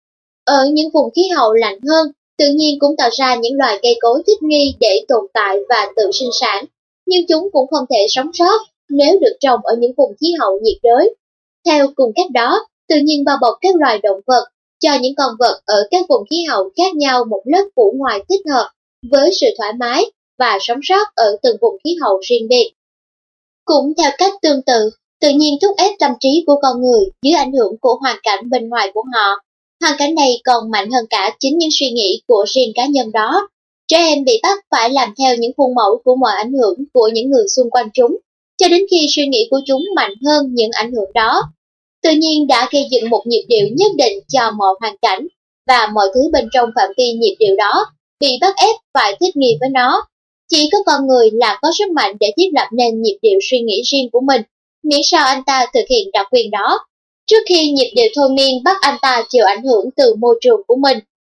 Ở những vùng khí hậu lạnh hơn, tự nhiên cũng tạo ra những loài cây cối thích nghi để tồn tại và tự sinh sản, nhưng chúng cũng không thể sống sót nếu được trồng ở những vùng khí hậu nhiệt đới. Theo cùng cách đó, tự nhiên bao bọc các loài động vật, cho những con vật ở các vùng khí hậu khác nhau một lớp phủ ngoài thích hợp với sự thoải mái và sống sót ở từng vùng khí hậu riêng biệt. Cũng theo cách tương tự, tự nhiên thúc ép tâm trí của con người dưới ảnh hưởng của hoàn cảnh bên ngoài của họ. Hoàn cảnh này còn mạnh hơn cả chính những suy nghĩ của riêng cá nhân đó. Trẻ em bị bắt phải làm theo những khuôn mẫu của mọi ảnh hưởng của những người xung quanh chúng, cho đến khi suy nghĩ của chúng mạnh hơn những ảnh hưởng đó. Tự nhiên đã gây dựng một nhịp điệu nhất định cho mọi hoàn cảnh, và mọi thứ bên trong phạm vi nhịp điệu đó bị bắt ép phải thích nghi với nó. Chỉ có con người là có sức mạnh để thiết lập nên nhịp điệu suy nghĩ riêng của mình, miễn sao anh ta thực hiện đặc quyền đó, trước khi nhịp điệu thôi miên bắt anh ta chịu ảnh hưởng từ môi trường của mình.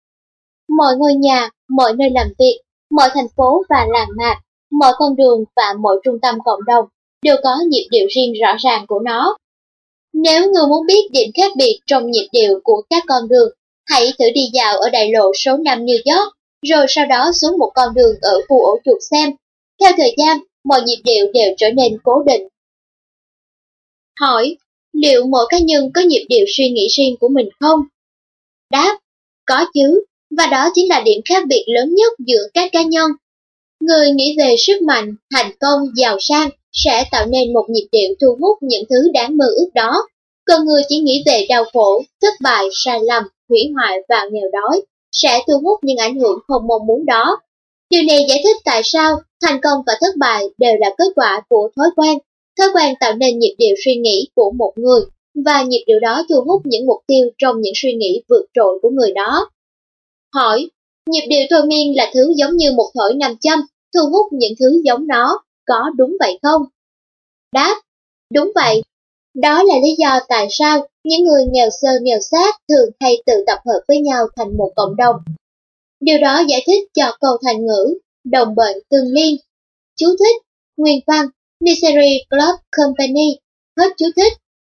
Mọi ngôi nhà, mọi nơi làm việc, mọi thành phố và làng mạc, mọi con đường và mọi trung tâm cộng đồng đều có nhịp điệu riêng rõ ràng của nó. Nếu người muốn biết điểm khác biệt trong nhịp điệu của các con đường, hãy thử đi dạo ở đại lộ số 5 New York, rồi sau đó xuống một con đường ở khu ổ chuột xem. Theo thời gian, mọi nhịp điệu đều trở nên cố định. Hỏi: liệu mỗi cá nhân có nhịp điệu suy nghĩ riêng của mình không? Đáp: có chứ, và đó chính là điểm khác biệt lớn nhất giữa các cá nhân. Người nghĩ về sức mạnh, thành công, giàu sang sẽ tạo nên một nhịp điệu thu hút những thứ đáng mơ ước đó. Còn người chỉ nghĩ về đau khổ, thất bại, sai lầm, hủy hoại và nghèo đói sẽ thu hút những ảnh hưởng không mong muốn đó. Điều này giải thích tại sao thành công và thất bại đều là kết quả của thói quen. Thói quen tạo nên nhịp điệu suy nghĩ của một người, và nhịp điệu đó thu hút những mục tiêu trong những suy nghĩ vượt trội của người đó. Hỏi: nhịp điệu thôi miên là thứ giống như một thỏi nam châm, thu hút những thứ giống nó, có đúng vậy không? Đáp: đúng vậy. Đó là lý do tại sao những người nghèo sơ nghèo xác thường hay tự tập hợp với nhau thành một cộng đồng. Điều đó giải thích cho câu thành ngữ đồng bệnh tương liên. Chú thích: nguyên văn Misery Club Company. Hết chú thích.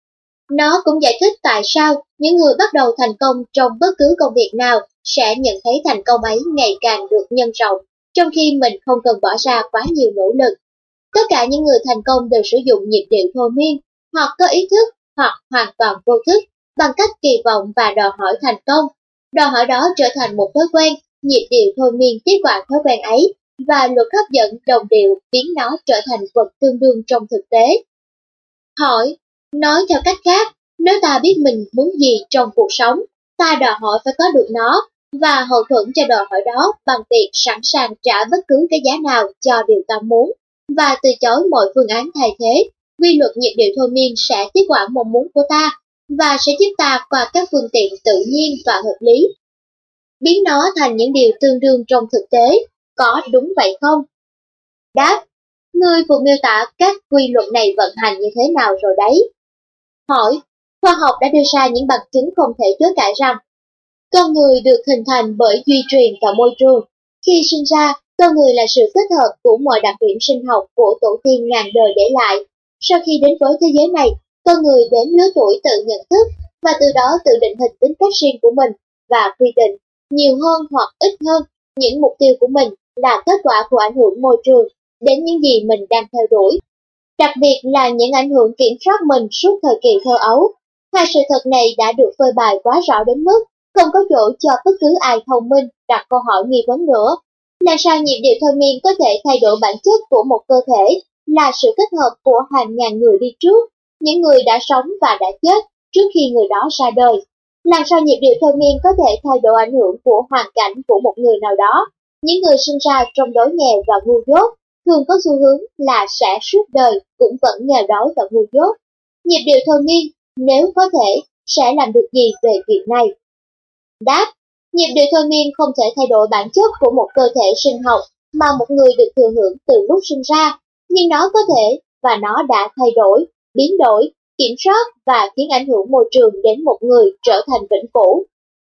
Nó cũng giải thích tại sao những người bắt đầu thành công trong bất cứ công việc nào sẽ nhận thấy thành công ấy ngày càng được nhân rộng, trong khi mình không cần bỏ ra quá nhiều nỗ lực. Tất cả những người thành công đều sử dụng nhịp điệu thôi miên, hoặc có ý thức, hoặc hoàn toàn vô thức, bằng cách kỳ vọng và đòi hỏi thành công. Đòi hỏi đó trở thành một thói quen, nhịp điệu thôi miên tiếp quản thói quen ấy, và luật hấp dẫn đồng điệu biến nó trở thành vật tương đương trong thực tế. Hỏi: nói theo cách khác, nếu ta biết mình muốn gì trong cuộc sống, ta đòi hỏi phải có được nó, và hậu thuẫn cho đòi hỏi đó bằng việc sẵn sàng trả bất cứ cái giá nào cho điều ta muốn, và từ chối mọi phương án thay thế. Quy luật nhịp điệu thôi miên sẽ tiếp quản mong muốn của ta, và sẽ giúp ta qua các phương tiện tự nhiên và hợp lý, biến nó thành những điều tương đương trong thực tế. Có đúng vậy không? Đáp: ngươi vừa miêu tả các quy luật này vận hành như thế nào rồi đấy. Hỏi: khoa học đã đưa ra những bằng chứng không thể chối cãi rằng con người được hình thành bởi duy truyền và môi trường. Khi sinh ra, con người là sự kết hợp của mọi đặc điểm sinh học của tổ tiên ngàn đời để lại. Sau khi đến với thế giới này, con người đến lứa tuổi tự nhận thức, và từ đó tự định hình tính cách riêng của mình, và quy định, nhiều hơn hoặc ít hơn, những mục tiêu của mình là kết quả của ảnh hưởng môi trường đến những gì mình đang theo đuổi. Đặc biệt là những ảnh hưởng kiểm soát mình suốt thời kỳ thơ ấu. Hai sự thật này đã được phơi bày quá rõ đến mức không có chỗ cho bất cứ ai thông minh đặt câu hỏi nghi vấn nữa. Làm sao nhịp điệu thôi miên có thể thay đổi bản chất của một cơ thể là sự kết hợp của hàng ngàn người đi trước, những người đã sống và đã chết trước khi người đó ra đời. Làm sao nhịp điệu thôi miên có thể thay đổi ảnh hưởng của hoàn cảnh của một người nào đó? Những người sinh ra trong đói nghèo và ngu dốt thường có xu hướng là sẽ suốt đời cũng vẫn nghèo đói và ngu dốt. Nhịp điệu thôi miên, nếu có thể, sẽ làm được gì về việc này? Đáp, nhịp điệu thôi miên không thể thay đổi bản chất của một cơ thể sinh học mà một người được thừa hưởng từ lúc sinh ra, nhưng nó có thể, và nó đã thay đổi, biến đổi, kiểm soát và khiến ảnh hưởng môi trường đến một người trở thành vĩnh cửu.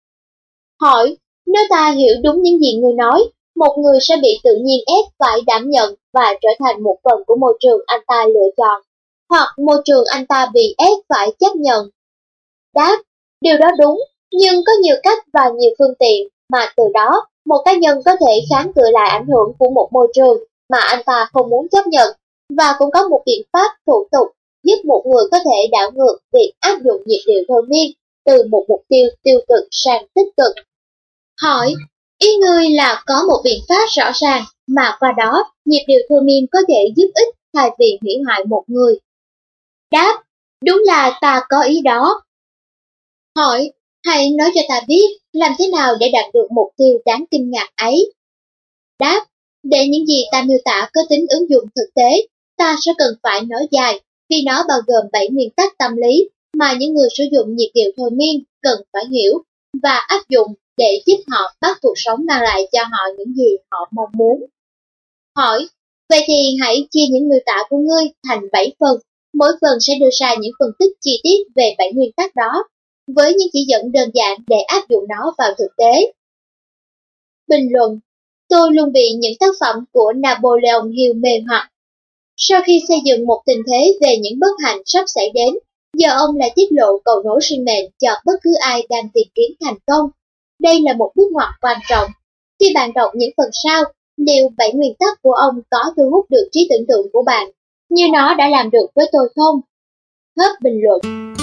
Hỏi, nếu ta hiểu đúng những gì ngươi nói, một người sẽ bị tự nhiên ép phải đảm nhận và trở thành một phần của môi trường anh ta lựa chọn, hoặc môi trường anh ta bị ép phải chấp nhận. Đáp, điều đó đúng, nhưng có nhiều cách và nhiều phương tiện mà từ đó một cá nhân có thể kháng cự lại ảnh hưởng của một môi trường mà anh ta không muốn chấp nhận, và cũng có một biện pháp thủ tục giúp một người có thể đảo ngược việc áp dụng nhịp điệu thôi miên từ một mục tiêu tiêu cực sang tích cực. Hỏi, ý ngươi là có một biện pháp rõ ràng mà qua đó nhịp điệu thôi miên có thể giúp ích thay vì hủy hoại một người? Đáp, đúng là ta có ý đó. Hỏi, hãy nói cho ta biết làm thế nào để đạt được mục tiêu đáng kinh ngạc ấy? Đáp, để những gì ta miêu tả có tính ứng dụng thực tế, ta sẽ cần phải nói dài, vì nó bao gồm 7 nguyên tắc tâm lý mà những người sử dụng nhịp điệu thôi miên cần phải hiểu và áp dụng để giúp họ bắt cuộc sống mang lại cho họ những gì họ mong muốn. Hỏi, vậy thì hãy chia những miêu tả của ngươi thành 7 phần, mỗi phần sẽ đưa ra những phân tích chi tiết về 7 nguyên tắc đó, với những chỉ dẫn đơn giản để áp dụng nó vào thực tế. Bình luận, tôi luôn bị những tác phẩm của Napoleon Hill mê hoặc. Sau khi xây dựng một tình thế về những bất hạnh sắp xảy đến, giờ ông lại tiết lộ cầu nối sinh mệnh cho bất cứ ai đang tìm kiếm thành công. Đây là một bước ngoặt quan trọng. Khi bạn đọc những phần sau, liệu 7 nguyên tắc của ông có thu hút được trí tưởng tượng của bạn, như nó đã làm được với tôi không? Hết bình luận.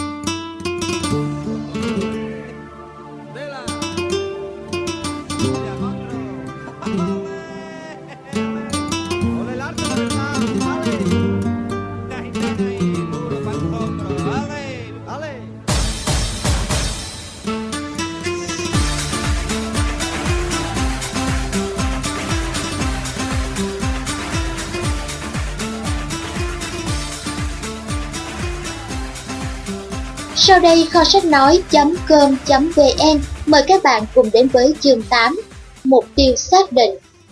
Sau đây kho sách nói.com.vn mời các bạn cùng đến với chương 8, mục tiêu xác định.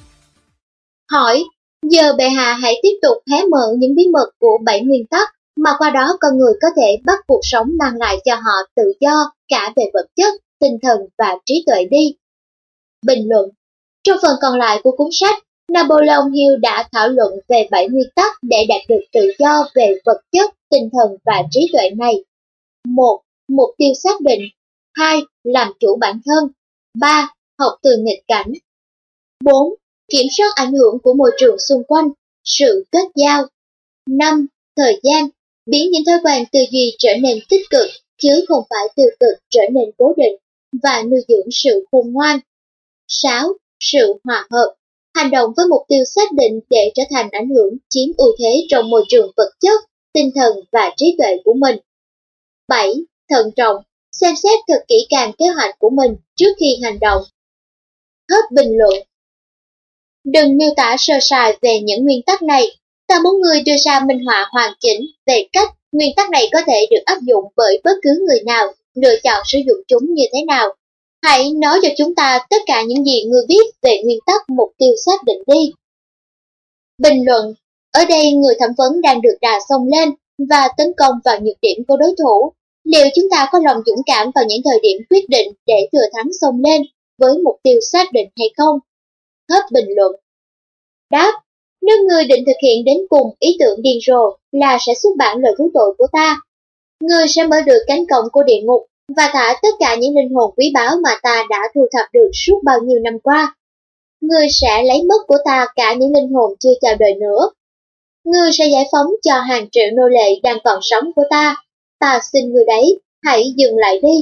Hỏi, giờ bệ hạ hãy tiếp tục hé mở những bí mật của 7 nguyên tắc mà qua đó con người có thể bắt cuộc sống mang lại cho họ tự do cả về vật chất, tinh thần và trí tuệ đi. Bình luận, trong phần còn lại của cuốn sách, Napoleon Hill đã thảo luận về 7 nguyên tắc để đạt được tự do về vật chất, tinh thần và trí tuệ này. 1. Mục tiêu xác định. 2. Làm chủ bản thân. 3. Học từ nghịch cảnh. 4. Kiểm soát ảnh hưởng của môi trường xung quanh, sự kết giao. 5. Thời gian. Biến những thói quen tư duy trở nên tích cực, chứ không phải tiêu cực trở nên cố định, và nuôi dưỡng sự khôn ngoan. 6. Sự hòa hợp. Hành động với mục tiêu xác định để trở thành ảnh hưởng chiếm ưu thế trong môi trường vật chất, tinh thần và trí tuệ của mình. 7. Thận trọng, xem xét thật kỹ càng kế hoạch của mình trước khi hành động. Hết bình luận. Đừng miêu tả sơ sài về những nguyên tắc này, ta muốn người đưa ra minh họa hoàn chỉnh về cách nguyên tắc này có thể được áp dụng bởi bất cứ người nào, lựa chọn sử dụng chúng như thế nào. Hãy nói cho chúng ta tất cả những gì ngươi biết về nguyên tắc mục tiêu xác định đi. Bình luận, ở đây người thẩm vấn đang được đà xông lên và tấn công vào nhược điểm của đối thủ. Liệu chúng ta có lòng dũng cảm vào những thời điểm quyết định để thừa thắng xông lên với mục tiêu xác định hay không? Hết bình luận. Đáp, nếu ngươi định thực hiện đến cùng ý tưởng điên rồ là sẽ xuất bản lời thú tội của ta. Ngươi sẽ mở được cánh cổng của địa ngục và thả tất cả những linh hồn quý báu mà ta đã thu thập được suốt bao nhiêu năm qua. Ngươi sẽ lấy mất của ta cả những linh hồn chưa chào đời nữa. Ngươi sẽ giải phóng cho hàng triệu nô lệ đang còn sống của ta. Ta xin ngươi đấy, hãy dừng lại đi.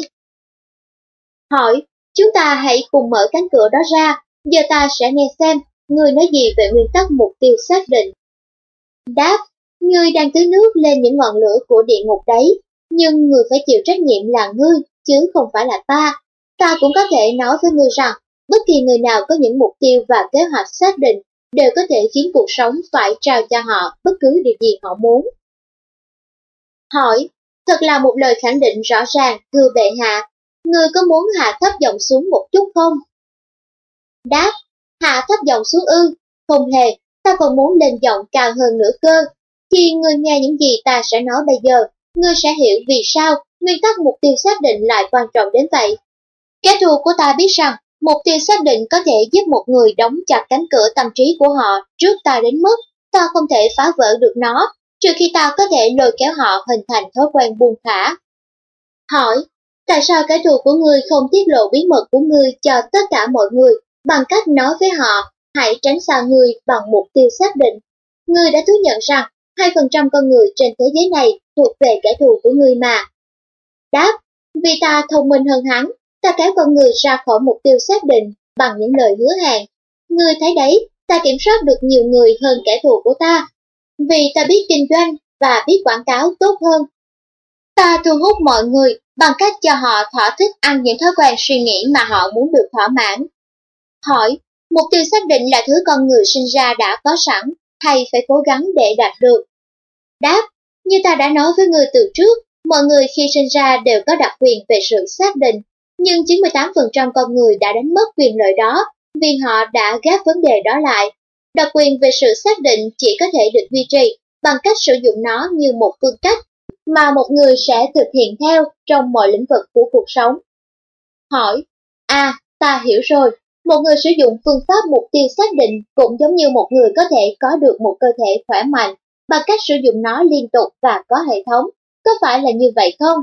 Hỏi, chúng ta hãy cùng mở cánh cửa đó ra, giờ ta sẽ nghe xem ngươi nói gì về nguyên tắc mục tiêu xác định. Đáp, Ngươi đang tưới nước lên những ngọn lửa của địa ngục đấy, nhưng người phải chịu trách nhiệm là ngươi, chứ không phải là ta. Ta cũng có thể nói với ngươi rằng, bất kỳ người nào có những mục tiêu và kế hoạch xác định đều có thể khiến cuộc sống phải trao cho họ bất cứ điều gì họ muốn. Hỏi, thật là một lời khẳng định rõ ràng, thưa bệ hạ, ngươi có muốn hạ thấp giọng xuống một chút không? Đáp, hạ thấp giọng xuống ư? Không hề, ta còn muốn lên giọng cao hơn nữa cơ. Khi ngươi nghe những gì ta sẽ nói bây giờ, ngươi sẽ hiểu vì sao nguyên tắc mục tiêu xác định lại quan trọng đến vậy. Kẻ thù của ta biết rằng mục tiêu xác định có thể giúp một người đóng chặt cánh cửa tâm trí của họ trước ta đến mức ta không thể phá vỡ được nó, trừ khi ta có thể lôi kéo họ hình thành thói quen buông thả. Hỏi, tại sao kẻ thù của ngươi không tiết lộ bí mật của ngươi cho tất cả mọi người bằng cách nói với họ hãy tránh xa ngươi bằng mục tiêu xác định? Ngươi đã thú nhận rằng 2% con người trên thế giới này thuộc về kẻ thù của ngươi mà. Đáp, vì ta thông minh hơn hắn, ta kéo con người ra khỏi mục tiêu xác định bằng những lời hứa hẹn. Ngươi thấy đấy, ta kiểm soát được nhiều người hơn kẻ thù của ta. Vì ta biết kinh doanh và biết quảng cáo tốt hơn. Ta thu hút mọi người bằng cách cho họ thỏa thích ăn những thói quen suy nghĩ mà họ muốn được thỏa mãn. Hỏi, mục tiêu xác định là thứ con người sinh ra đã có sẵn hay phải cố gắng để đạt được? Đáp, như ta đã nói với ngươi từ trước, mọi người khi sinh ra đều có đặc quyền về sự xác định, nhưng 98% con người đã đánh mất quyền lợi đó vì họ đã gác vấn đề đó lại. Đặc quyền về sự xác định chỉ có thể được duy trì bằng cách sử dụng nó như một phương cách mà một người sẽ thực hiện theo trong mọi lĩnh vực của cuộc sống. Hỏi, ta hiểu rồi, một người sử dụng phương pháp mục tiêu xác định cũng giống như một người có thể có được một cơ thể khỏe mạnh bằng cách sử dụng nó liên tục và có hệ thống, có phải là như vậy không?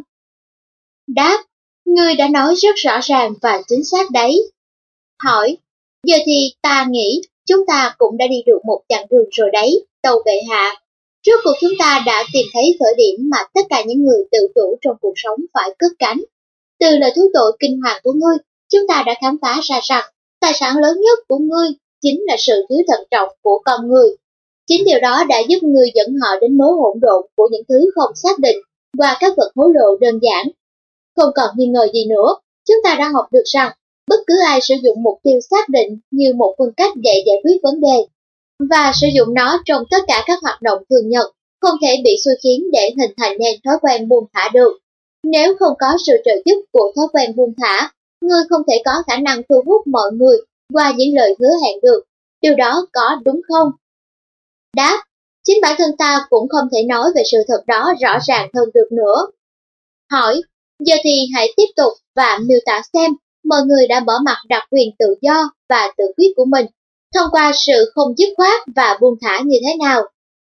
Đáp, ngươi đã nói rất rõ ràng và chính xác đấy. Hỏi, giờ thì ta nghĩ chúng ta cũng đã đi được một chặng đường rồi đấy, tâu bệ hạ. Rốt cuộc chúng ta đã tìm thấy khởi điểm mà tất cả những người tự chủ trong cuộc sống phải cất cánh. Từ lời thú tội kinh hoàng của ngươi, chúng ta đã khám phá ra rằng tài sản lớn nhất của ngươi chính là sự thiếu thận trọng của con người. Chính điều đó đã giúp ngươi dẫn họ đến mớ hỗn độn của những thứ không xác định và các vật hối lộ đơn giản. Không còn nghi ngờ gì nữa, chúng ta đã học được rằng bất cứ ai sử dụng mục tiêu xác định như một phương cách để giải quyết vấn đề và sử dụng nó trong tất cả các hoạt động thường nhật không thể bị xui khiến để hình thành nên thói quen buông thả được. Nếu không có sự trợ giúp của thói quen buông thả, ngươi không thể có khả năng thu hút mọi người qua những lời hứa hẹn được. Điều đó có đúng không? Đáp, chính bản thân ta cũng không thể nói về sự thật đó rõ ràng hơn được nữa. Hỏi, giờ thì hãy tiếp tục và miêu tả xem mọi người đã bỏ mặc đặc quyền tự do và tự quyết của mình thông qua sự không dứt khoát và buông thả như thế nào?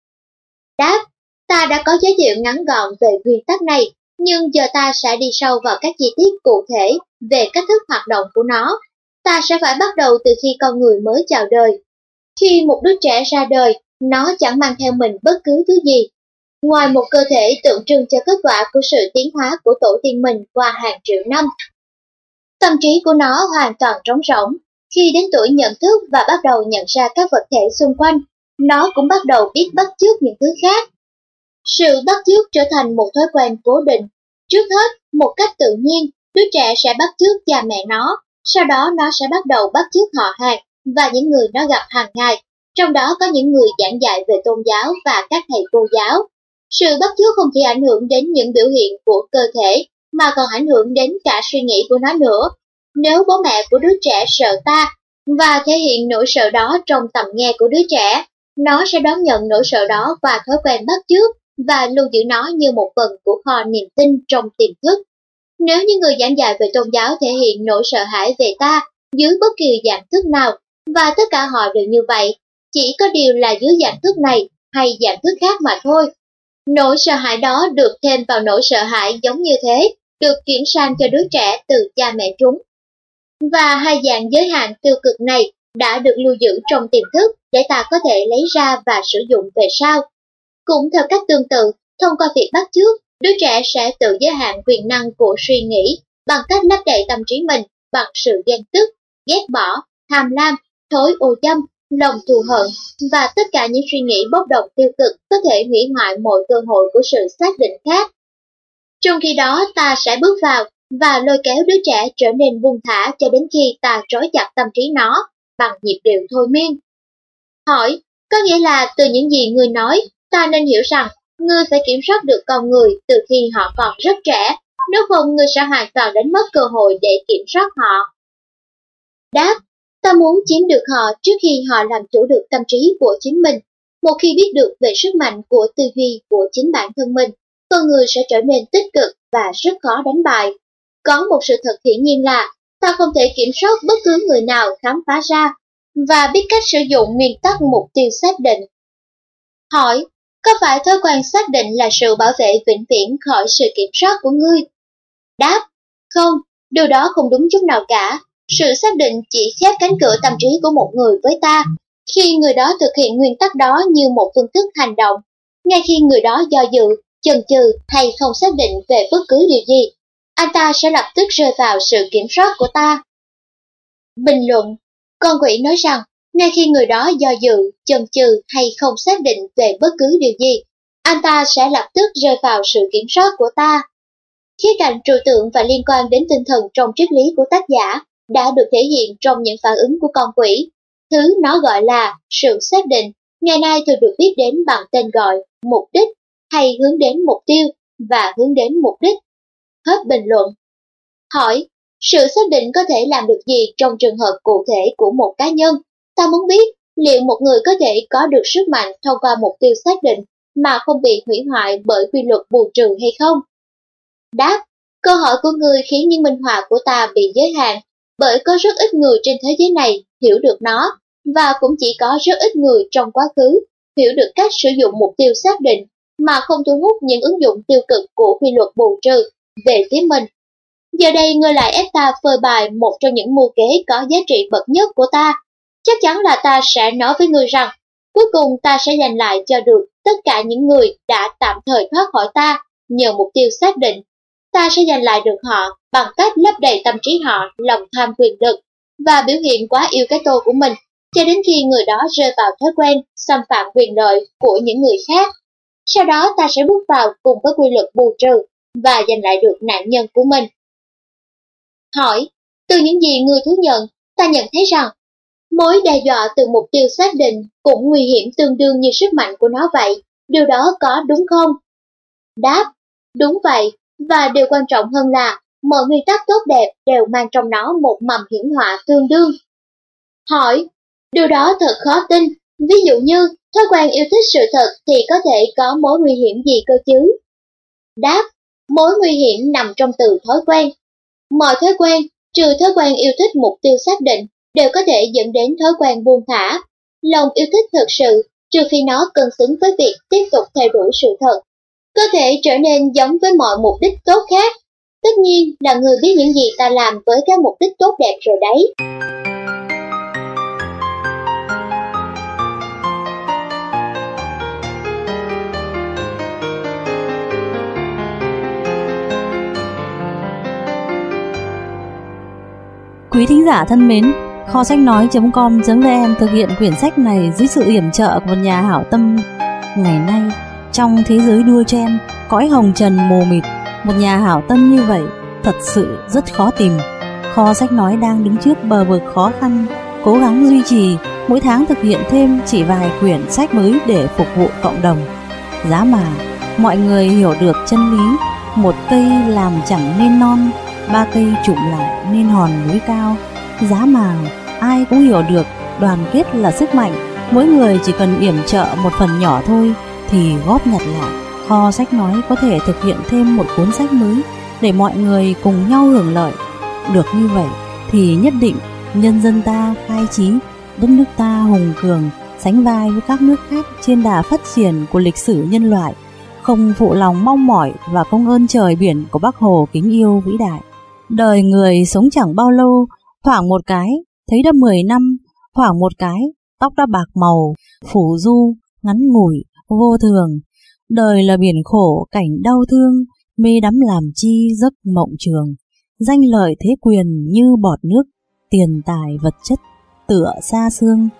Đáp, ta đã có giới thiệu ngắn gọn về nguyên tắc này, nhưng giờ ta sẽ đi sâu vào các chi tiết cụ thể về cách thức hoạt động của nó. Ta sẽ phải bắt đầu từ khi con người mới chào đời. Khi một đứa trẻ ra đời, nó chẳng mang theo mình bất cứ thứ gì, ngoài một cơ thể tượng trưng cho kết quả của sự tiến hóa của tổ tiên mình qua hàng triệu năm. Tâm trí của nó hoàn toàn trống rỗng. Khi đến tuổi nhận thức và bắt đầu nhận ra các vật thể xung quanh, nó cũng bắt đầu biết bắt chước những thứ khác. Sự bắt chước trở thành một thói quen cố định. Trước hết, một cách tự nhiên, đứa trẻ sẽ bắt chước cha mẹ nó, sau đó nó sẽ bắt đầu bắt chước họ hàng và những người nó gặp hàng ngày, trong đó có những người giảng dạy về tôn giáo và các thầy cô giáo. Sự bắt chước không chỉ ảnh hưởng đến những biểu hiện của cơ thể, mà còn ảnh hưởng đến cả suy nghĩ của nó nữa. Nếu bố mẹ của đứa trẻ sợ ta và thể hiện nỗi sợ đó trong tầm nghe của đứa trẻ, nó sẽ đón nhận nỗi sợ đó qua thói quen bắt chước và lưu giữ nó như một phần của kho niềm tin trong tiềm thức. Nếu như người giảng dạy về tôn giáo thể hiện nỗi sợ hãi về ta dưới bất kỳ dạng thức nào, và tất cả họ đều như vậy, chỉ có điều là dưới dạng thức này hay dạng thức khác mà thôi. Nỗi sợ hãi đó được thêm vào nỗi sợ hãi giống như thế, được chuyển sang cho đứa trẻ từ cha mẹ chúng. Và hai dạng giới hạn tiêu cực này đã được lưu giữ trong tiềm thức để ta có thể lấy ra và sử dụng về sau. Cũng theo cách tương tự, thông qua việc bắt chước, đứa trẻ sẽ tự giới hạn quyền năng của suy nghĩ bằng cách lấp đầy tâm trí mình bằng sự ghen tức, ghét bỏ, tham lam, thói ô dâm lòng thù hận và tất cả những suy nghĩ bốc đồng tiêu cực có thể hủy hoại mọi cơ hội của sự xác định khác. Trong khi đó ta sẽ bước vào và lôi kéo đứa trẻ trở nên buông thả cho đến khi ta trói chặt tâm trí nó bằng nhịp điệu thôi miên. Hỏi, có nghĩa là từ những gì ngươi nói, ta nên hiểu rằng ngươi phải kiểm soát được con người từ khi họ còn rất trẻ, nếu không ngươi sẽ hoàn toàn đánh mất cơ hội để kiểm soát họ. Đáp, ta muốn chiếm được họ trước khi họ làm chủ được tâm trí của chính mình. Một khi biết được về sức mạnh của tư duy của chính bản thân mình, con người sẽ trở nên tích cực và rất khó đánh bại. Có một sự thật hiển nhiên là ta không thể kiểm soát bất cứ người nào khám phá ra và biết cách sử dụng nguyên tắc mục tiêu xác định. Hỏi, có phải thói quen xác định là sự bảo vệ vĩnh viễn khỏi sự kiểm soát của ngươi? Đáp, không, điều đó không đúng chút nào cả. Sự xác định chỉ khép cánh cửa tâm trí của một người với ta, khi người đó thực hiện nguyên tắc đó như một phương thức hành động. Ngay khi người đó do dự, chần chừ hay không xác định về bất cứ điều gì, anh ta sẽ lập tức rơi vào sự kiểm soát của ta. Bình luận, con quỷ nói rằng, ngay khi người đó do dự, chần chừ hay không xác định về bất cứ điều gì, anh ta sẽ lập tức rơi vào sự kiểm soát của ta. Khía cạnh trừu tượng và liên quan đến tinh thần trong triết lý của tác giả đã được thể hiện trong những phản ứng của con quỷ. Thứ nó gọi là sự xác định, ngày nay thường được biết đến bằng tên gọi mục đích hay hướng đến mục tiêu và hướng đến mục đích. Hết bình luận. Hỏi, sự xác định có thể làm được gì trong trường hợp cụ thể của một cá nhân? Ta muốn biết liệu một người có thể có được sức mạnh thông qua mục tiêu xác định mà không bị hủy hoại bởi quy luật bù trừ hay không? Đáp, câu hỏi của ngươi khiến những minh họa của ta bị giới hạn, bởi có rất ít người trên thế giới này hiểu được nó, và cũng chỉ có rất ít người trong quá khứ hiểu được cách sử dụng mục tiêu xác định mà không thu hút những ứng dụng tiêu cực của quy luật bù trừ về phía mình. Giờ đây ngươi lại ép ta phơi bày một trong những mưu kế có giá trị bậc nhất của ta. Chắc chắn là ta sẽ nói với ngươi rằng, cuối cùng ta sẽ giành lại cho được tất cả những người đã tạm thời thoát khỏi ta nhờ mục tiêu xác định. Ta sẽ giành lại được họ bằng cách lấp đầy tâm trí họ lòng tham quyền lực và biểu hiện quá yêu cái tôi của mình, cho đến khi người đó rơi vào thói quen xâm phạm quyền lợi của những người khác. Sau đó ta sẽ bước vào cùng với quy luật bù trừ và giành lại được nạn nhân của mình. Hỏi, từ những gì ngươi thú nhận, ta nhận thấy rằng mối đe dọa từ mục tiêu xác định cũng nguy hiểm tương đương như sức mạnh của nó vậy. Điều đó có đúng không? Đáp, đúng vậy, và điều quan trọng hơn là mọi nguyên tắc tốt đẹp đều mang trong nó một mầm hiểm họa tương đương. Hỏi, điều đó thật khó tin. Ví dụ như thói quen yêu thích sự thật thì có thể có mối nguy hiểm gì cơ chứ? Đáp, mối nguy hiểm nằm trong từ thói quen. Mọi thói quen, trừ thói quen yêu thích mục tiêu xác định, đều có thể dẫn đến thói quen buông thả. Lòng yêu thích thực sự, trừ khi nó cân xứng với việc tiếp tục theo đuổi sự thật, có thể trở nên giống với mọi mục đích tốt khác. Tất nhiên là người biết những gì ta làm với các mục đích tốt đẹp rồi đấy. Quý thính giả thân mến, kho sách nói.com.vn thực hiện quyển sách này dưới sự yểm trợ của một nhà hảo tâm. Ngày nay, trong thế giới đua chen, cõi hồng trần mù mịt, một nhà hảo tâm như vậy thật sự rất khó tìm. Kho sách nói đang đứng trước bờ vực khó khăn, cố gắng duy trì, mỗi tháng thực hiện thêm chỉ vài quyển sách mới để phục vụ cộng đồng. Giá mà mọi người hiểu được chân lý, một cây làm chẳng nên non, ba cây chụm lại nên hòn núi cao. Giá mà ai cũng hiểu được đoàn kết là sức mạnh, mỗi người chỉ cần yểm trợ một phần nhỏ thôi thì góp nhặt lại, kho sách nói có thể thực hiện thêm một cuốn sách mới để mọi người cùng nhau hưởng lợi. Được như vậy thì nhất định nhân dân ta khai trí, đất nước ta hùng cường, sánh vai với các nước khác trên đà phát triển của lịch sử nhân loại, không phụ lòng mong mỏi và công ơn trời biển của Bác Hồ kính yêu vĩ đại. Đời người sống chẳng bao lâu, thoảng một cái thấy đã 10 năm, thoảng một cái tóc đã bạc màu, phủ du, ngắn ngủi, vô thường. Đời là biển khổ cảnh đau thương, mê đắm làm chi giấc mộng trường. Danh lợi thế quyền như bọt nước, tiền tài vật chất tựa xa xương.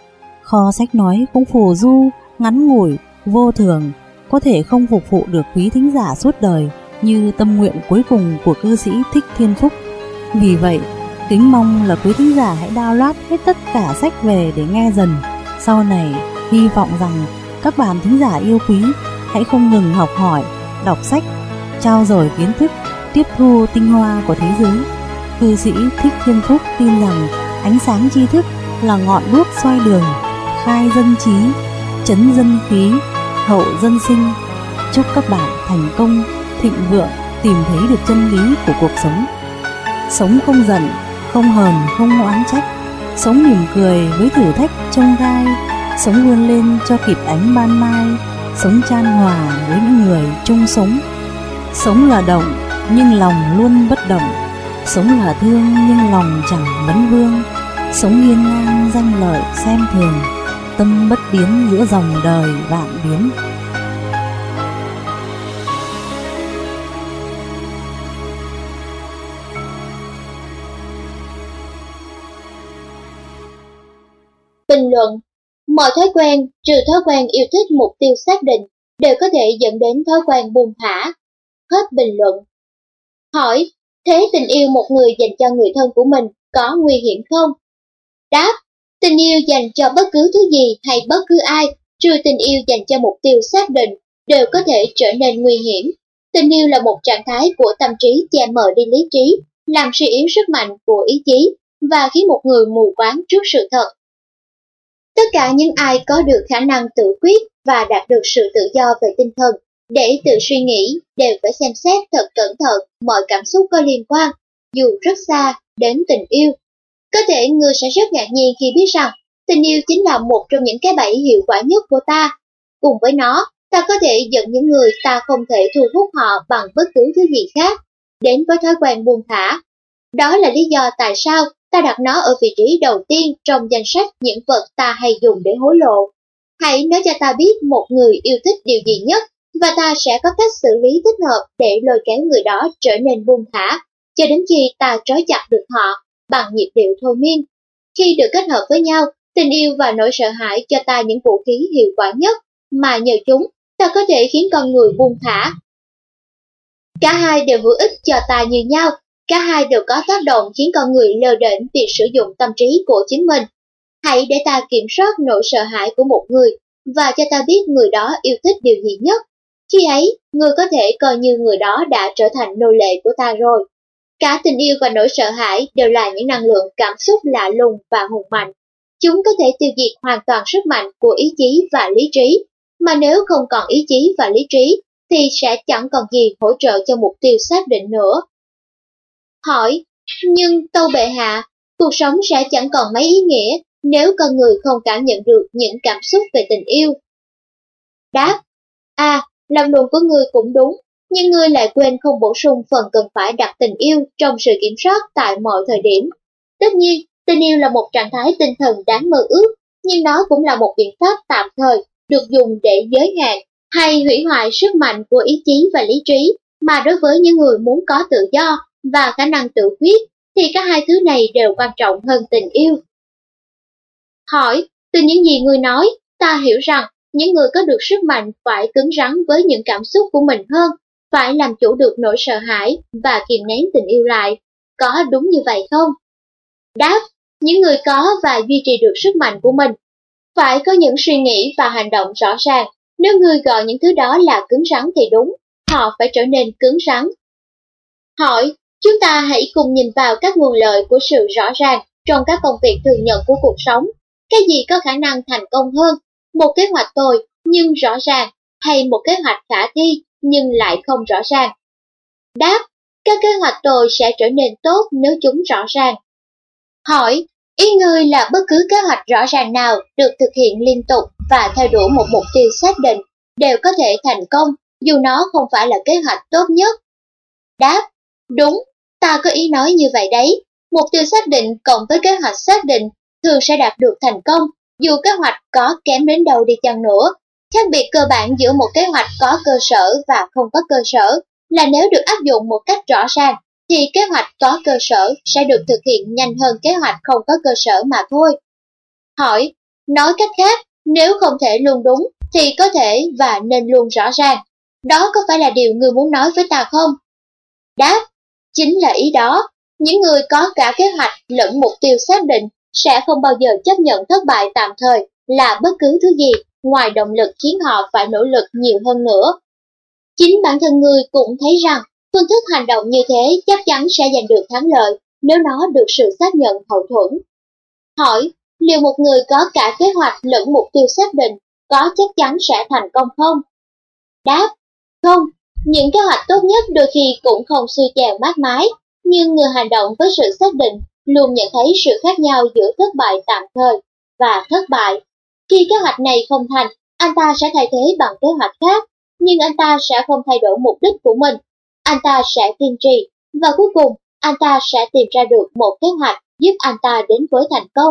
Kho sách nói cũng phù du, ngắn ngủi, vô thường, có thể không phục vụ được quý thính giả suốt đời như tâm nguyện cuối cùng của cư sĩ Thích Thiên Phúc. Vì vậy, kính mong là quý thính giả hãy download hết tất cả sách về để nghe dần. Sau này, hy vọng rằng các bạn thính giả yêu quý hãy không ngừng học hỏi, đọc sách, trau dồi kiến thức, tiếp thu tinh hoa của thế giới. Cư sĩ Thích Thiên Phúc tin rằng ánh sáng tri thức là ngọn đuốc soi đường, khai dân trí, trấn dân khí, hậu dân sinh. Chúc các bạn thành công, thịnh vượng, tìm thấy được chân lý của cuộc sống. Sống không giận, không hờn, không oán trách. Sống mỉm cười với thử thách chông gai. Sống vươn lên cho kịp ánh ban mai. Sống chan hòa với những người chung sống. Sống là động, nhưng lòng luôn bất động. Sống là thương, nhưng lòng chẳng vấn vương. Sống hiên ngang danh lợi xem thường. Tâm bất biến giữa dòng đời vạn biến. Bình luận. Mọi thói quen, trừ thói quen yêu thích mục tiêu xác định, đều có thể dẫn đến thói quen buông thả. Hết bình luận. Hỏi. Thế tình yêu một người dành cho người thân của mình có nguy hiểm không? Đáp. Tình yêu dành cho bất cứ thứ gì hay bất cứ ai, trừ tình yêu dành cho mục tiêu xác định, đều có thể trở nên nguy hiểm. Tình yêu là một trạng thái của tâm trí che mờ đi lý trí, làm suy yếu sức mạnh của ý chí và khiến một người mù quáng trước sự thật. Tất cả những ai có được khả năng tự quyết và đạt được sự tự do về tinh thần để tự suy nghĩ đều phải xem xét thật cẩn thận mọi cảm xúc có liên quan, dù rất xa, đến tình yêu. Có thể ngươi sẽ rất ngạc nhiên khi biết rằng tình yêu chính là một trong những cái bẫy hiệu quả nhất của ta. Cùng với nó, ta có thể dẫn những người ta không thể thu hút họ bằng bất cứ thứ gì khác, đến với thói quen buông thả. Đó là lý do tại sao ta đặt nó ở vị trí đầu tiên trong danh sách những vật ta hay dùng để hối lộ. Hãy nói cho ta biết một người yêu thích điều gì nhất, và ta sẽ có cách xử lý thích hợp để lôi kéo người đó trở nên buông thả, cho đến khi ta trói chặt được họ bằng nhịp điệu thôi miên. Khi được kết hợp với nhau, tình yêu và nỗi sợ hãi cho ta những vũ khí hiệu quả nhất, mà nhờ chúng, ta có thể khiến con người buông thả. Cả hai đều hữu ích cho ta như nhau, cả hai đều có tác động khiến con người lơ đễnh việc sử dụng tâm trí của chính mình. Hãy để ta kiểm soát nỗi sợ hãi của một người, và cho ta biết người đó yêu thích điều gì nhất. Khi ấy, người có thể coi như người đó đã trở thành nô lệ của ta rồi. Cả tình yêu và nỗi sợ hãi đều là những năng lượng cảm xúc lạ lùng và hùng mạnh. Chúng có thể tiêu diệt hoàn toàn sức mạnh của ý chí và lý trí, mà nếu không còn ý chí và lý trí, thì sẽ chẳng còn gì hỗ trợ cho mục tiêu xác định nữa. Hỏi, nhưng tâu bệ hạ, cuộc sống sẽ chẳng còn mấy ý nghĩa nếu con người không cảm nhận được những cảm xúc về tình yêu. Đáp, lập luận của ngươi cũng đúng, nhưng ngươi lại quên không bổ sung phần cần phải đặt tình yêu trong sự kiểm soát tại mọi thời điểm. Tất nhiên, tình yêu là một trạng thái tinh thần đáng mơ ước, nhưng nó cũng là một biện pháp tạm thời được dùng để giới hạn hay hủy hoại sức mạnh của ý chí và lý trí, mà đối với những người muốn có tự do và khả năng tự quyết, thì cả hai thứ này đều quan trọng hơn tình yêu. Hỏi, từ những gì ngươi nói, ta hiểu rằng những người có được sức mạnh phải cứng rắn với những cảm xúc của mình hơn, phải làm chủ được nỗi sợ hãi và kìm nén tình yêu lại. Có đúng như vậy không? Đáp, những người có và duy trì được sức mạnh của mình phải có những suy nghĩ và hành động rõ ràng. Nếu ngươi gọi những thứ đó là cứng rắn thì đúng, họ phải trở nên cứng rắn. Hỏi, chúng ta hãy cùng nhìn vào các nguồn lợi của sự rõ ràng trong các công việc thường nhật của cuộc sống. Cái gì có khả năng thành công hơn? Một kế hoạch tồi nhưng rõ ràng, hay một kế hoạch khả thi nhưng lại không rõ ràng? Đáp, các kế hoạch tồi sẽ trở nên tốt nếu chúng rõ ràng. Hỏi, ý ngươi là bất cứ kế hoạch rõ ràng nào được thực hiện liên tục và theo đuổi một mục tiêu xác định đều có thể thành công dù nó không phải là kế hoạch tốt nhất? Đáp, đúng, ta có ý nói như vậy đấy. Mục tiêu xác định cộng với kế hoạch xác định thường sẽ đạt được thành công dù kế hoạch có kém đến đâu đi chăng nữa. Khác biệt cơ bản giữa một kế hoạch có cơ sở và không có cơ sở là nếu được áp dụng một cách rõ ràng thì kế hoạch có cơ sở sẽ được thực hiện nhanh hơn kế hoạch không có cơ sở mà thôi. Hỏi, Nói cách khác, nếu không thể luôn đúng, thì có thể và nên luôn rõ ràng. Đó có phải là điều ngươi muốn nói với ta không? Đáp, chính là ý đó. Những người có cả kế hoạch lẫn mục tiêu xác định sẽ không bao giờ chấp nhận thất bại tạm thời là bất cứ thứ gì ngoài động lực khiến họ phải nỗ lực nhiều hơn nữa. Chính bản thân ngươi cũng thấy rằng phương thức hành động như thế chắc chắn sẽ giành được thắng lợi nếu nó được sự xác nhận hậu thuẫn. Hỏi, liệu một người có cả kế hoạch lẫn mục tiêu xác định có chắc chắn sẽ thành công không? Đáp, không, những kế hoạch tốt nhất đôi khi cũng không xuôi chèo mát mái, nhưng người hành động với sự xác định luôn nhận thấy sự khác nhau giữa thất bại tạm thời và thất bại. Khi kế hoạch này không thành, anh ta sẽ thay thế bằng kế hoạch khác, nhưng anh ta sẽ không thay đổi mục đích của mình. Anh ta sẽ kiên trì, và cuối cùng anh ta sẽ tìm ra được một kế hoạch giúp anh ta đến với thành công.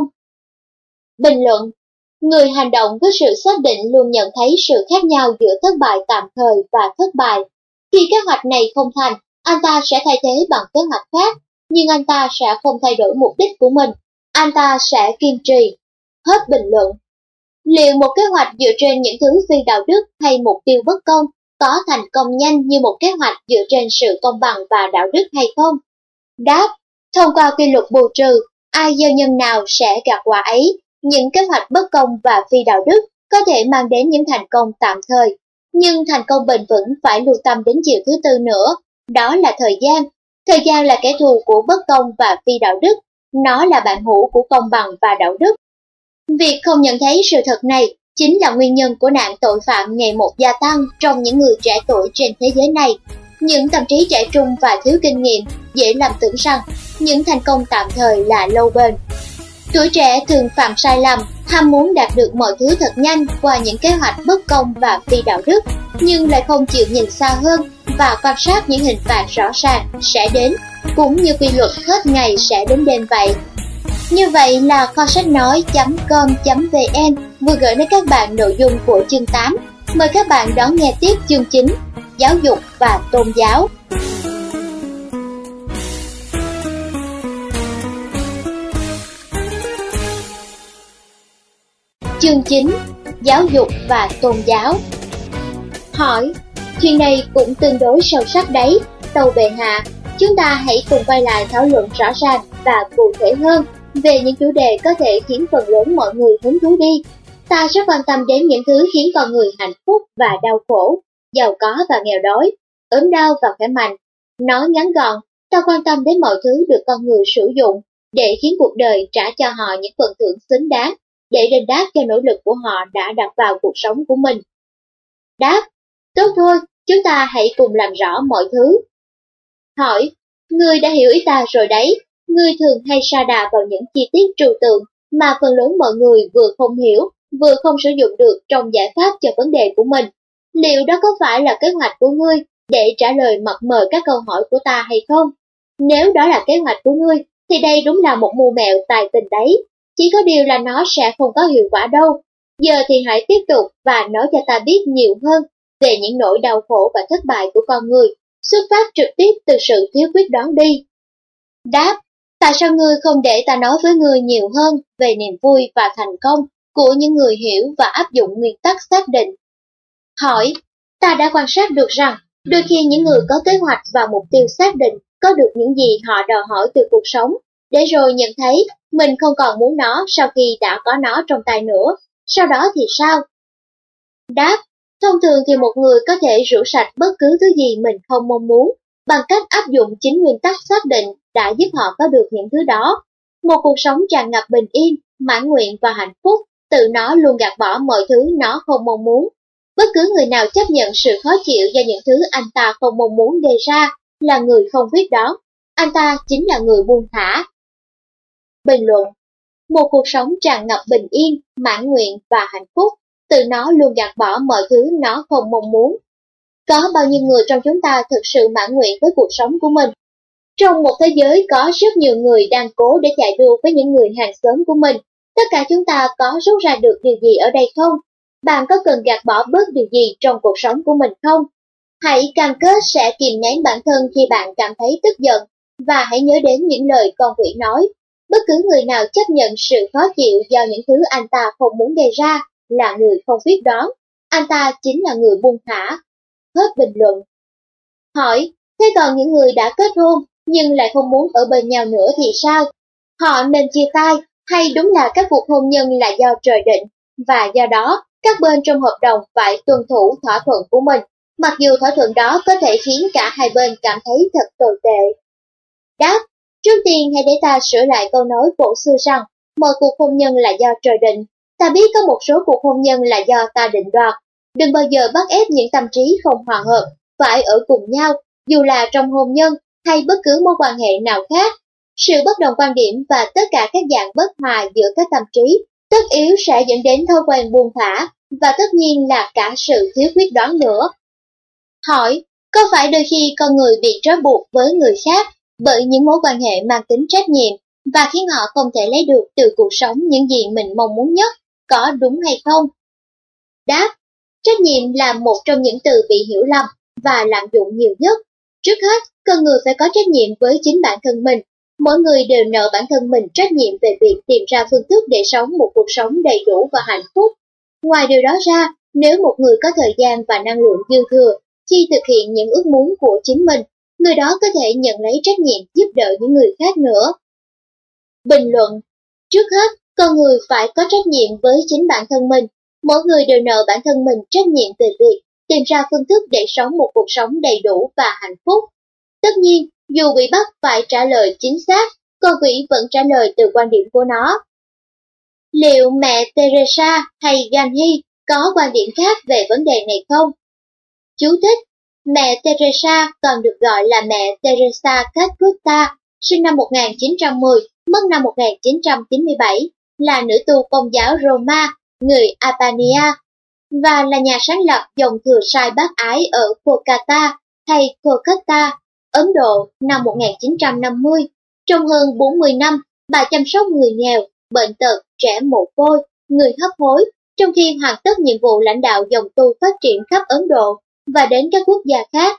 Bình luận, người hành động với sự xác định luôn nhận thấy sự khác nhau giữa thất bại tạm thời và thất bại. Khi kế hoạch này không thành, anh ta sẽ thay thế bằng kế hoạch khác, nhưng anh ta sẽ không thay đổi mục đích của mình. Anh ta sẽ kiên trì. Hết bình luận. Liệu một kế hoạch dựa trên những thứ phi đạo đức hay mục tiêu bất công có thành công nhanh như một kế hoạch dựa trên sự công bằng và đạo đức hay không? Đáp, thông qua quy luật bù trừ, ai gieo nhân nào sẽ gặt quả ấy. Những kế hoạch bất công và phi đạo đức có thể mang đến những thành công tạm thời, nhưng thành công bền vững phải lưu tâm đến chiều thứ tư nữa, đó là thời gian. Thời gian là kẻ thù của bất công và phi đạo đức, nó là bạn hữu của công bằng và đạo đức. Việc không nhận thấy sự thật này chính là nguyên nhân của nạn tội phạm ngày một gia tăng trong những người trẻ tuổi trên thế giới này. Những tâm trí trẻ trung và thiếu kinh nghiệm dễ lầm tưởng rằng những thành công tạm thời là lâu bền. Tuổi trẻ thường phạm sai lầm, ham muốn đạt được mọi thứ thật nhanh qua những kế hoạch bất công và phi đạo đức, nhưng lại không chịu nhìn xa hơn và quan sát những hình phạt rõ ràng sẽ đến, cũng như quy luật hết ngày sẽ đến đêm vậy. Như vậy là kho sách nói.com.vn vừa gửi đến các bạn nội dung của chương 8. Mời các bạn đón nghe tiếp chương 9, giáo dục và tôn giáo. Chương 9, giáo dục và tôn giáo. Hỏi, chuyện này cũng tương đối sâu sắc đấy, tâu bệ hạ. Chúng ta hãy cùng quay lại thảo luận rõ ràng và cụ thể hơn về những chủ đề có thể khiến phần lớn mọi người hứng thú đi. Ta rất quan tâm đến những thứ khiến con người hạnh phúc và đau khổ, giàu có và nghèo đói, ốm đau và khỏe mạnh. Nói ngắn gọn, ta quan tâm đến mọi thứ được con người sử dụng để khiến cuộc đời trả cho họ những phần thưởng xứng đáng, để đền đáp cho nỗ lực của họ đã đặt vào cuộc sống của mình. Đáp, tốt thôi, chúng ta hãy cùng làm rõ mọi thứ. Hỏi, ngươi đã hiểu ý ta rồi đấy, ngươi thường hay sa đà vào những chi tiết trừu tượng mà phần lớn mọi người vừa không hiểu, vừa không sử dụng được trong giải pháp cho vấn đề của mình. Liệu đó có phải là kế hoạch của ngươi để trả lời mập mờ các câu hỏi của ta hay không? Nếu đó là kế hoạch của ngươi, thì đây đúng là một mưu mẹo tài tình đấy. Chỉ có điều là nó sẽ không có hiệu quả đâu. Giờ thì hãy tiếp tục và nói cho ta biết nhiều hơn về những nỗi đau khổ và thất bại của con người, xuất phát trực tiếp từ sự thiếu quyết đoán đi. Đáp, tại sao ngươi không để ta nói với ngươi nhiều hơn về niềm vui và thành công của những người hiểu và áp dụng nguyên tắc xác định? Hỏi, ta đã quan sát được rằng đôi khi những người có kế hoạch và mục tiêu xác định có được những gì họ đòi hỏi từ cuộc sống, để rồi nhận thấy mình không còn muốn nó sau khi đã có nó trong tay nữa. Sau đó thì sao? Đáp, thông thường thì một người có thể rửa sạch bất cứ thứ gì mình không mong muốn bằng cách áp dụng chính nguyên tắc xác định đã giúp họ có được những thứ đó. Một cuộc sống tràn ngập bình yên, mãn nguyện và hạnh phúc, tự nó luôn gạt bỏ mọi thứ nó không mong muốn. Bất cứ người nào chấp nhận sự khó chịu do những thứ anh ta không mong muốn đề ra là người không quyết đoán. Anh ta chính là người buông thả. Bình luận, một cuộc sống tràn ngập bình yên, mãn nguyện và hạnh phúc, tự nó luôn gạt bỏ mọi thứ nó không mong muốn. Có bao nhiêu người trong chúng ta thực sự mãn nguyện với cuộc sống của mình? Trong một thế giới có rất nhiều người đang cố để chạy đua với những người hàng xóm của mình, tất cả chúng ta có rút ra được điều gì ở đây không? Bạn có cần gạt bỏ bớt điều gì trong cuộc sống của mình không? Hãy cam kết sẽ kìm nén bản thân khi bạn cảm thấy tức giận, và hãy nhớ đến những lời con quỷ nói. Bất cứ người nào chấp nhận sự khó chịu do những thứ anh ta không muốn gây ra là người không quyết đoán, anh ta chính là người buông thả. Hết bình luận. Hỏi, thế còn những người đã kết hôn nhưng lại không muốn ở bên nhau nữa thì sao? Họ nên chia tay hay đúng là các cuộc hôn nhân là do trời định và do đó các bên trong hợp đồng phải tuân thủ thỏa thuận của mình, mặc dù thỏa thuận đó có thể khiến cả hai bên cảm thấy thật tồi tệ? Đáp, trước tiên hãy để ta sửa lại câu nói cổ xưa rằng mọi cuộc hôn nhân là do trời định. Ta biết có một số cuộc hôn nhân là do ta định đoạt. Đừng bao giờ bắt ép những tâm trí không hòa hợp phải ở cùng nhau, dù là trong hôn nhân hay bất cứ mối quan hệ nào khác. Sự bất đồng quan điểm và tất cả các dạng bất hòa giữa các tâm trí tất yếu sẽ dẫn đến thói quen buông thả và tất nhiên là cả sự thiếu quyết đoán nữa. Hỏi, có phải đôi khi con người bị trói buộc với người khác bởi những mối quan hệ mang tính trách nhiệm và khiến họ không thể lấy được từ cuộc sống những gì mình mong muốn nhất, có đúng hay không? Đáp, trách nhiệm là một trong những từ bị hiểu lầm và lạm dụng nhiều nhất. Trước hết, con người phải có trách nhiệm với chính bản thân mình. Mỗi người đều nợ bản thân mình trách nhiệm về việc tìm ra phương thức để sống một cuộc sống đầy đủ và hạnh phúc. Ngoài điều đó ra, nếu một người có thời gian và năng lượng dư thừa khi thực hiện những ước muốn của chính mình, người đó có thể nhận lấy trách nhiệm giúp đỡ những người khác nữa. Bình luận. Trước hết, con người phải có trách nhiệm với chính bản thân mình. Mỗi người đều nợ bản thân mình trách nhiệm về việc tìm ra phương thức để sống một cuộc sống đầy đủ và hạnh phúc. Tất nhiên, dù bị bắt phải trả lời chính xác, con quỷ vẫn trả lời từ quan điểm của nó. Liệu mẹ Teresa hay Gandhi có quan điểm khác về vấn đề này không? Chú thích. Mẹ Teresa còn được gọi là mẹ Teresa Calcutta, sinh năm 1910, mất năm 1997, là nữ tu Công giáo Roma, người Albania, và là nhà sáng lập dòng thừa sai bác ái ở Kolkata hay Kolkata, Ấn Độ năm 1950. Trong hơn 40 năm, bà chăm sóc người nghèo, bệnh tật, trẻ mồ côi, người hấp hối, trong khi hoàn tất nhiệm vụ lãnh đạo dòng tu phát triển khắp Ấn Độ và đến các quốc gia khác.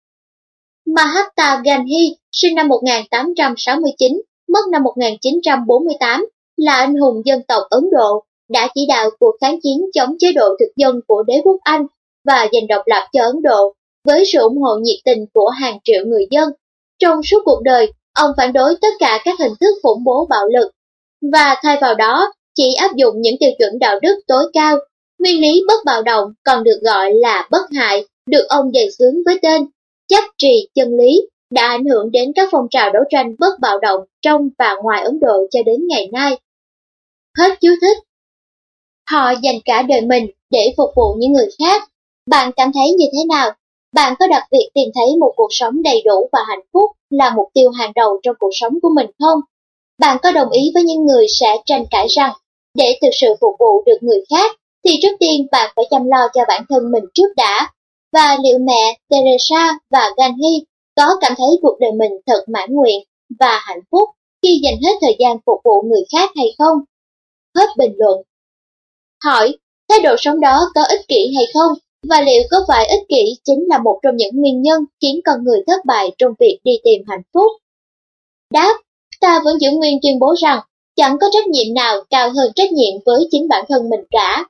Mahatma Gandhi, sinh năm 1869, mất năm 1948, là anh hùng dân tộc Ấn Độ, đã chỉ đạo cuộc kháng chiến chống chế độ thực dân của đế quốc Anh và giành độc lập cho Ấn Độ với sự ủng hộ nhiệt tình của hàng triệu người dân. Trong suốt cuộc đời, ông phản đối tất cả các hình thức khủng bố bạo lực và thay vào đó chỉ áp dụng những tiêu chuẩn đạo đức tối cao. Nguyên lý bất bạo động còn được gọi là bất hại, được ông đề xướng với tên chấp trì chân lý, đã ảnh hưởng đến các phong trào đấu tranh bất bạo động trong và ngoài Ấn Độ cho đến ngày nay. Hết chú thích. Họ dành cả đời mình để phục vụ những người khác. Bạn cảm thấy như thế nào? Bạn có đặt việc tìm thấy một cuộc sống đầy đủ và hạnh phúc là mục tiêu hàng đầu trong cuộc sống của mình không? Bạn có đồng ý với những người sẽ tranh cãi rằng để thực sự phục vụ được người khác thì trước tiên bạn phải chăm lo cho bản thân mình trước đã? Và liệu mẹ Teresa và Gandhi có cảm thấy cuộc đời mình thật mãn nguyện và hạnh phúc khi dành hết thời gian phục vụ người khác hay không? Hết bình luận. Hỏi, thái độ sống đó có ích kỷ hay không? Và liệu có phải ích kỷ chính là một trong những nguyên nhân khiến con người thất bại trong việc đi tìm hạnh phúc? Đáp, ta vẫn giữ nguyên tuyên bố rằng chẳng có trách nhiệm nào cao hơn trách nhiệm với chính bản thân mình cả.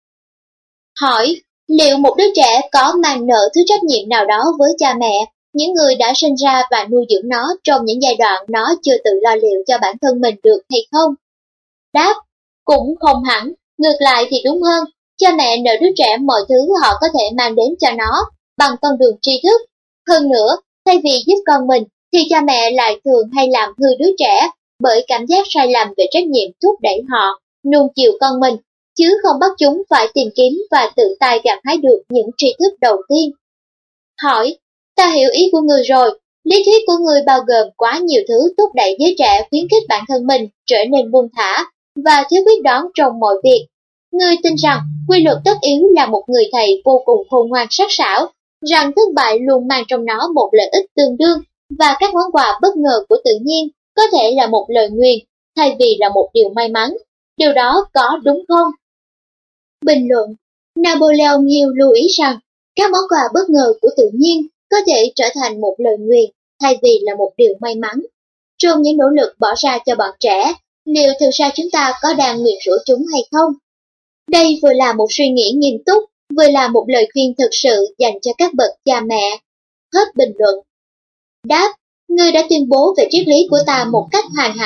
Hỏi, liệu một đứa trẻ có mang nợ thứ trách nhiệm nào đó với cha mẹ, những người đã sinh ra và nuôi dưỡng nó trong những giai đoạn nó chưa tự lo liệu cho bản thân mình được hay không? Đáp, cũng không hẳn, ngược lại thì đúng hơn. Cha mẹ nợ đứa trẻ mọi thứ họ có thể mang đến cho nó bằng con đường tri thức. Hơn nữa, thay vì giúp con mình, thì cha mẹ lại thường hay làm hư đứa trẻ bởi cảm giác sai lầm về trách nhiệm thúc đẩy họ nuông chiều con mình, chứ không bắt chúng phải tìm kiếm và tự tay gặt hái được những tri thức đầu tiên. Hỏi, ta hiểu ý của người rồi. Lý thuyết của người bao gồm quá nhiều thứ thúc đẩy giới trẻ khuyến khích bản thân mình trở nên buông thả và thiếu quyết đoán trong mọi việc. Ngươi tin rằng quy luật tất yếu là một người thầy vô cùng khôn ngoan sắc sảo, rằng thất bại luôn mang trong nó một lợi ích tương đương và các món quà bất ngờ của tự nhiên có thể là một lời nguyền thay vì là một điều may mắn. Điều đó có đúng không? Bình luận. Napoleon Hill lưu ý rằng các món quà bất ngờ của tự nhiên có thể trở thành một lời nguyền thay vì là một điều may mắn. trong những nỗ lực bỏ ra cho bọn trẻ, liệu thực ra chúng ta có đang nguyền rủa chúng hay không? Đây vừa là một suy nghĩ nghiêm túc, vừa là một lời khuyên thực sự dành cho các bậc cha mẹ. Hết bình luận. Đáp, ngươi đã tuyên bố về triết lý của ta một cách hoàn hảo.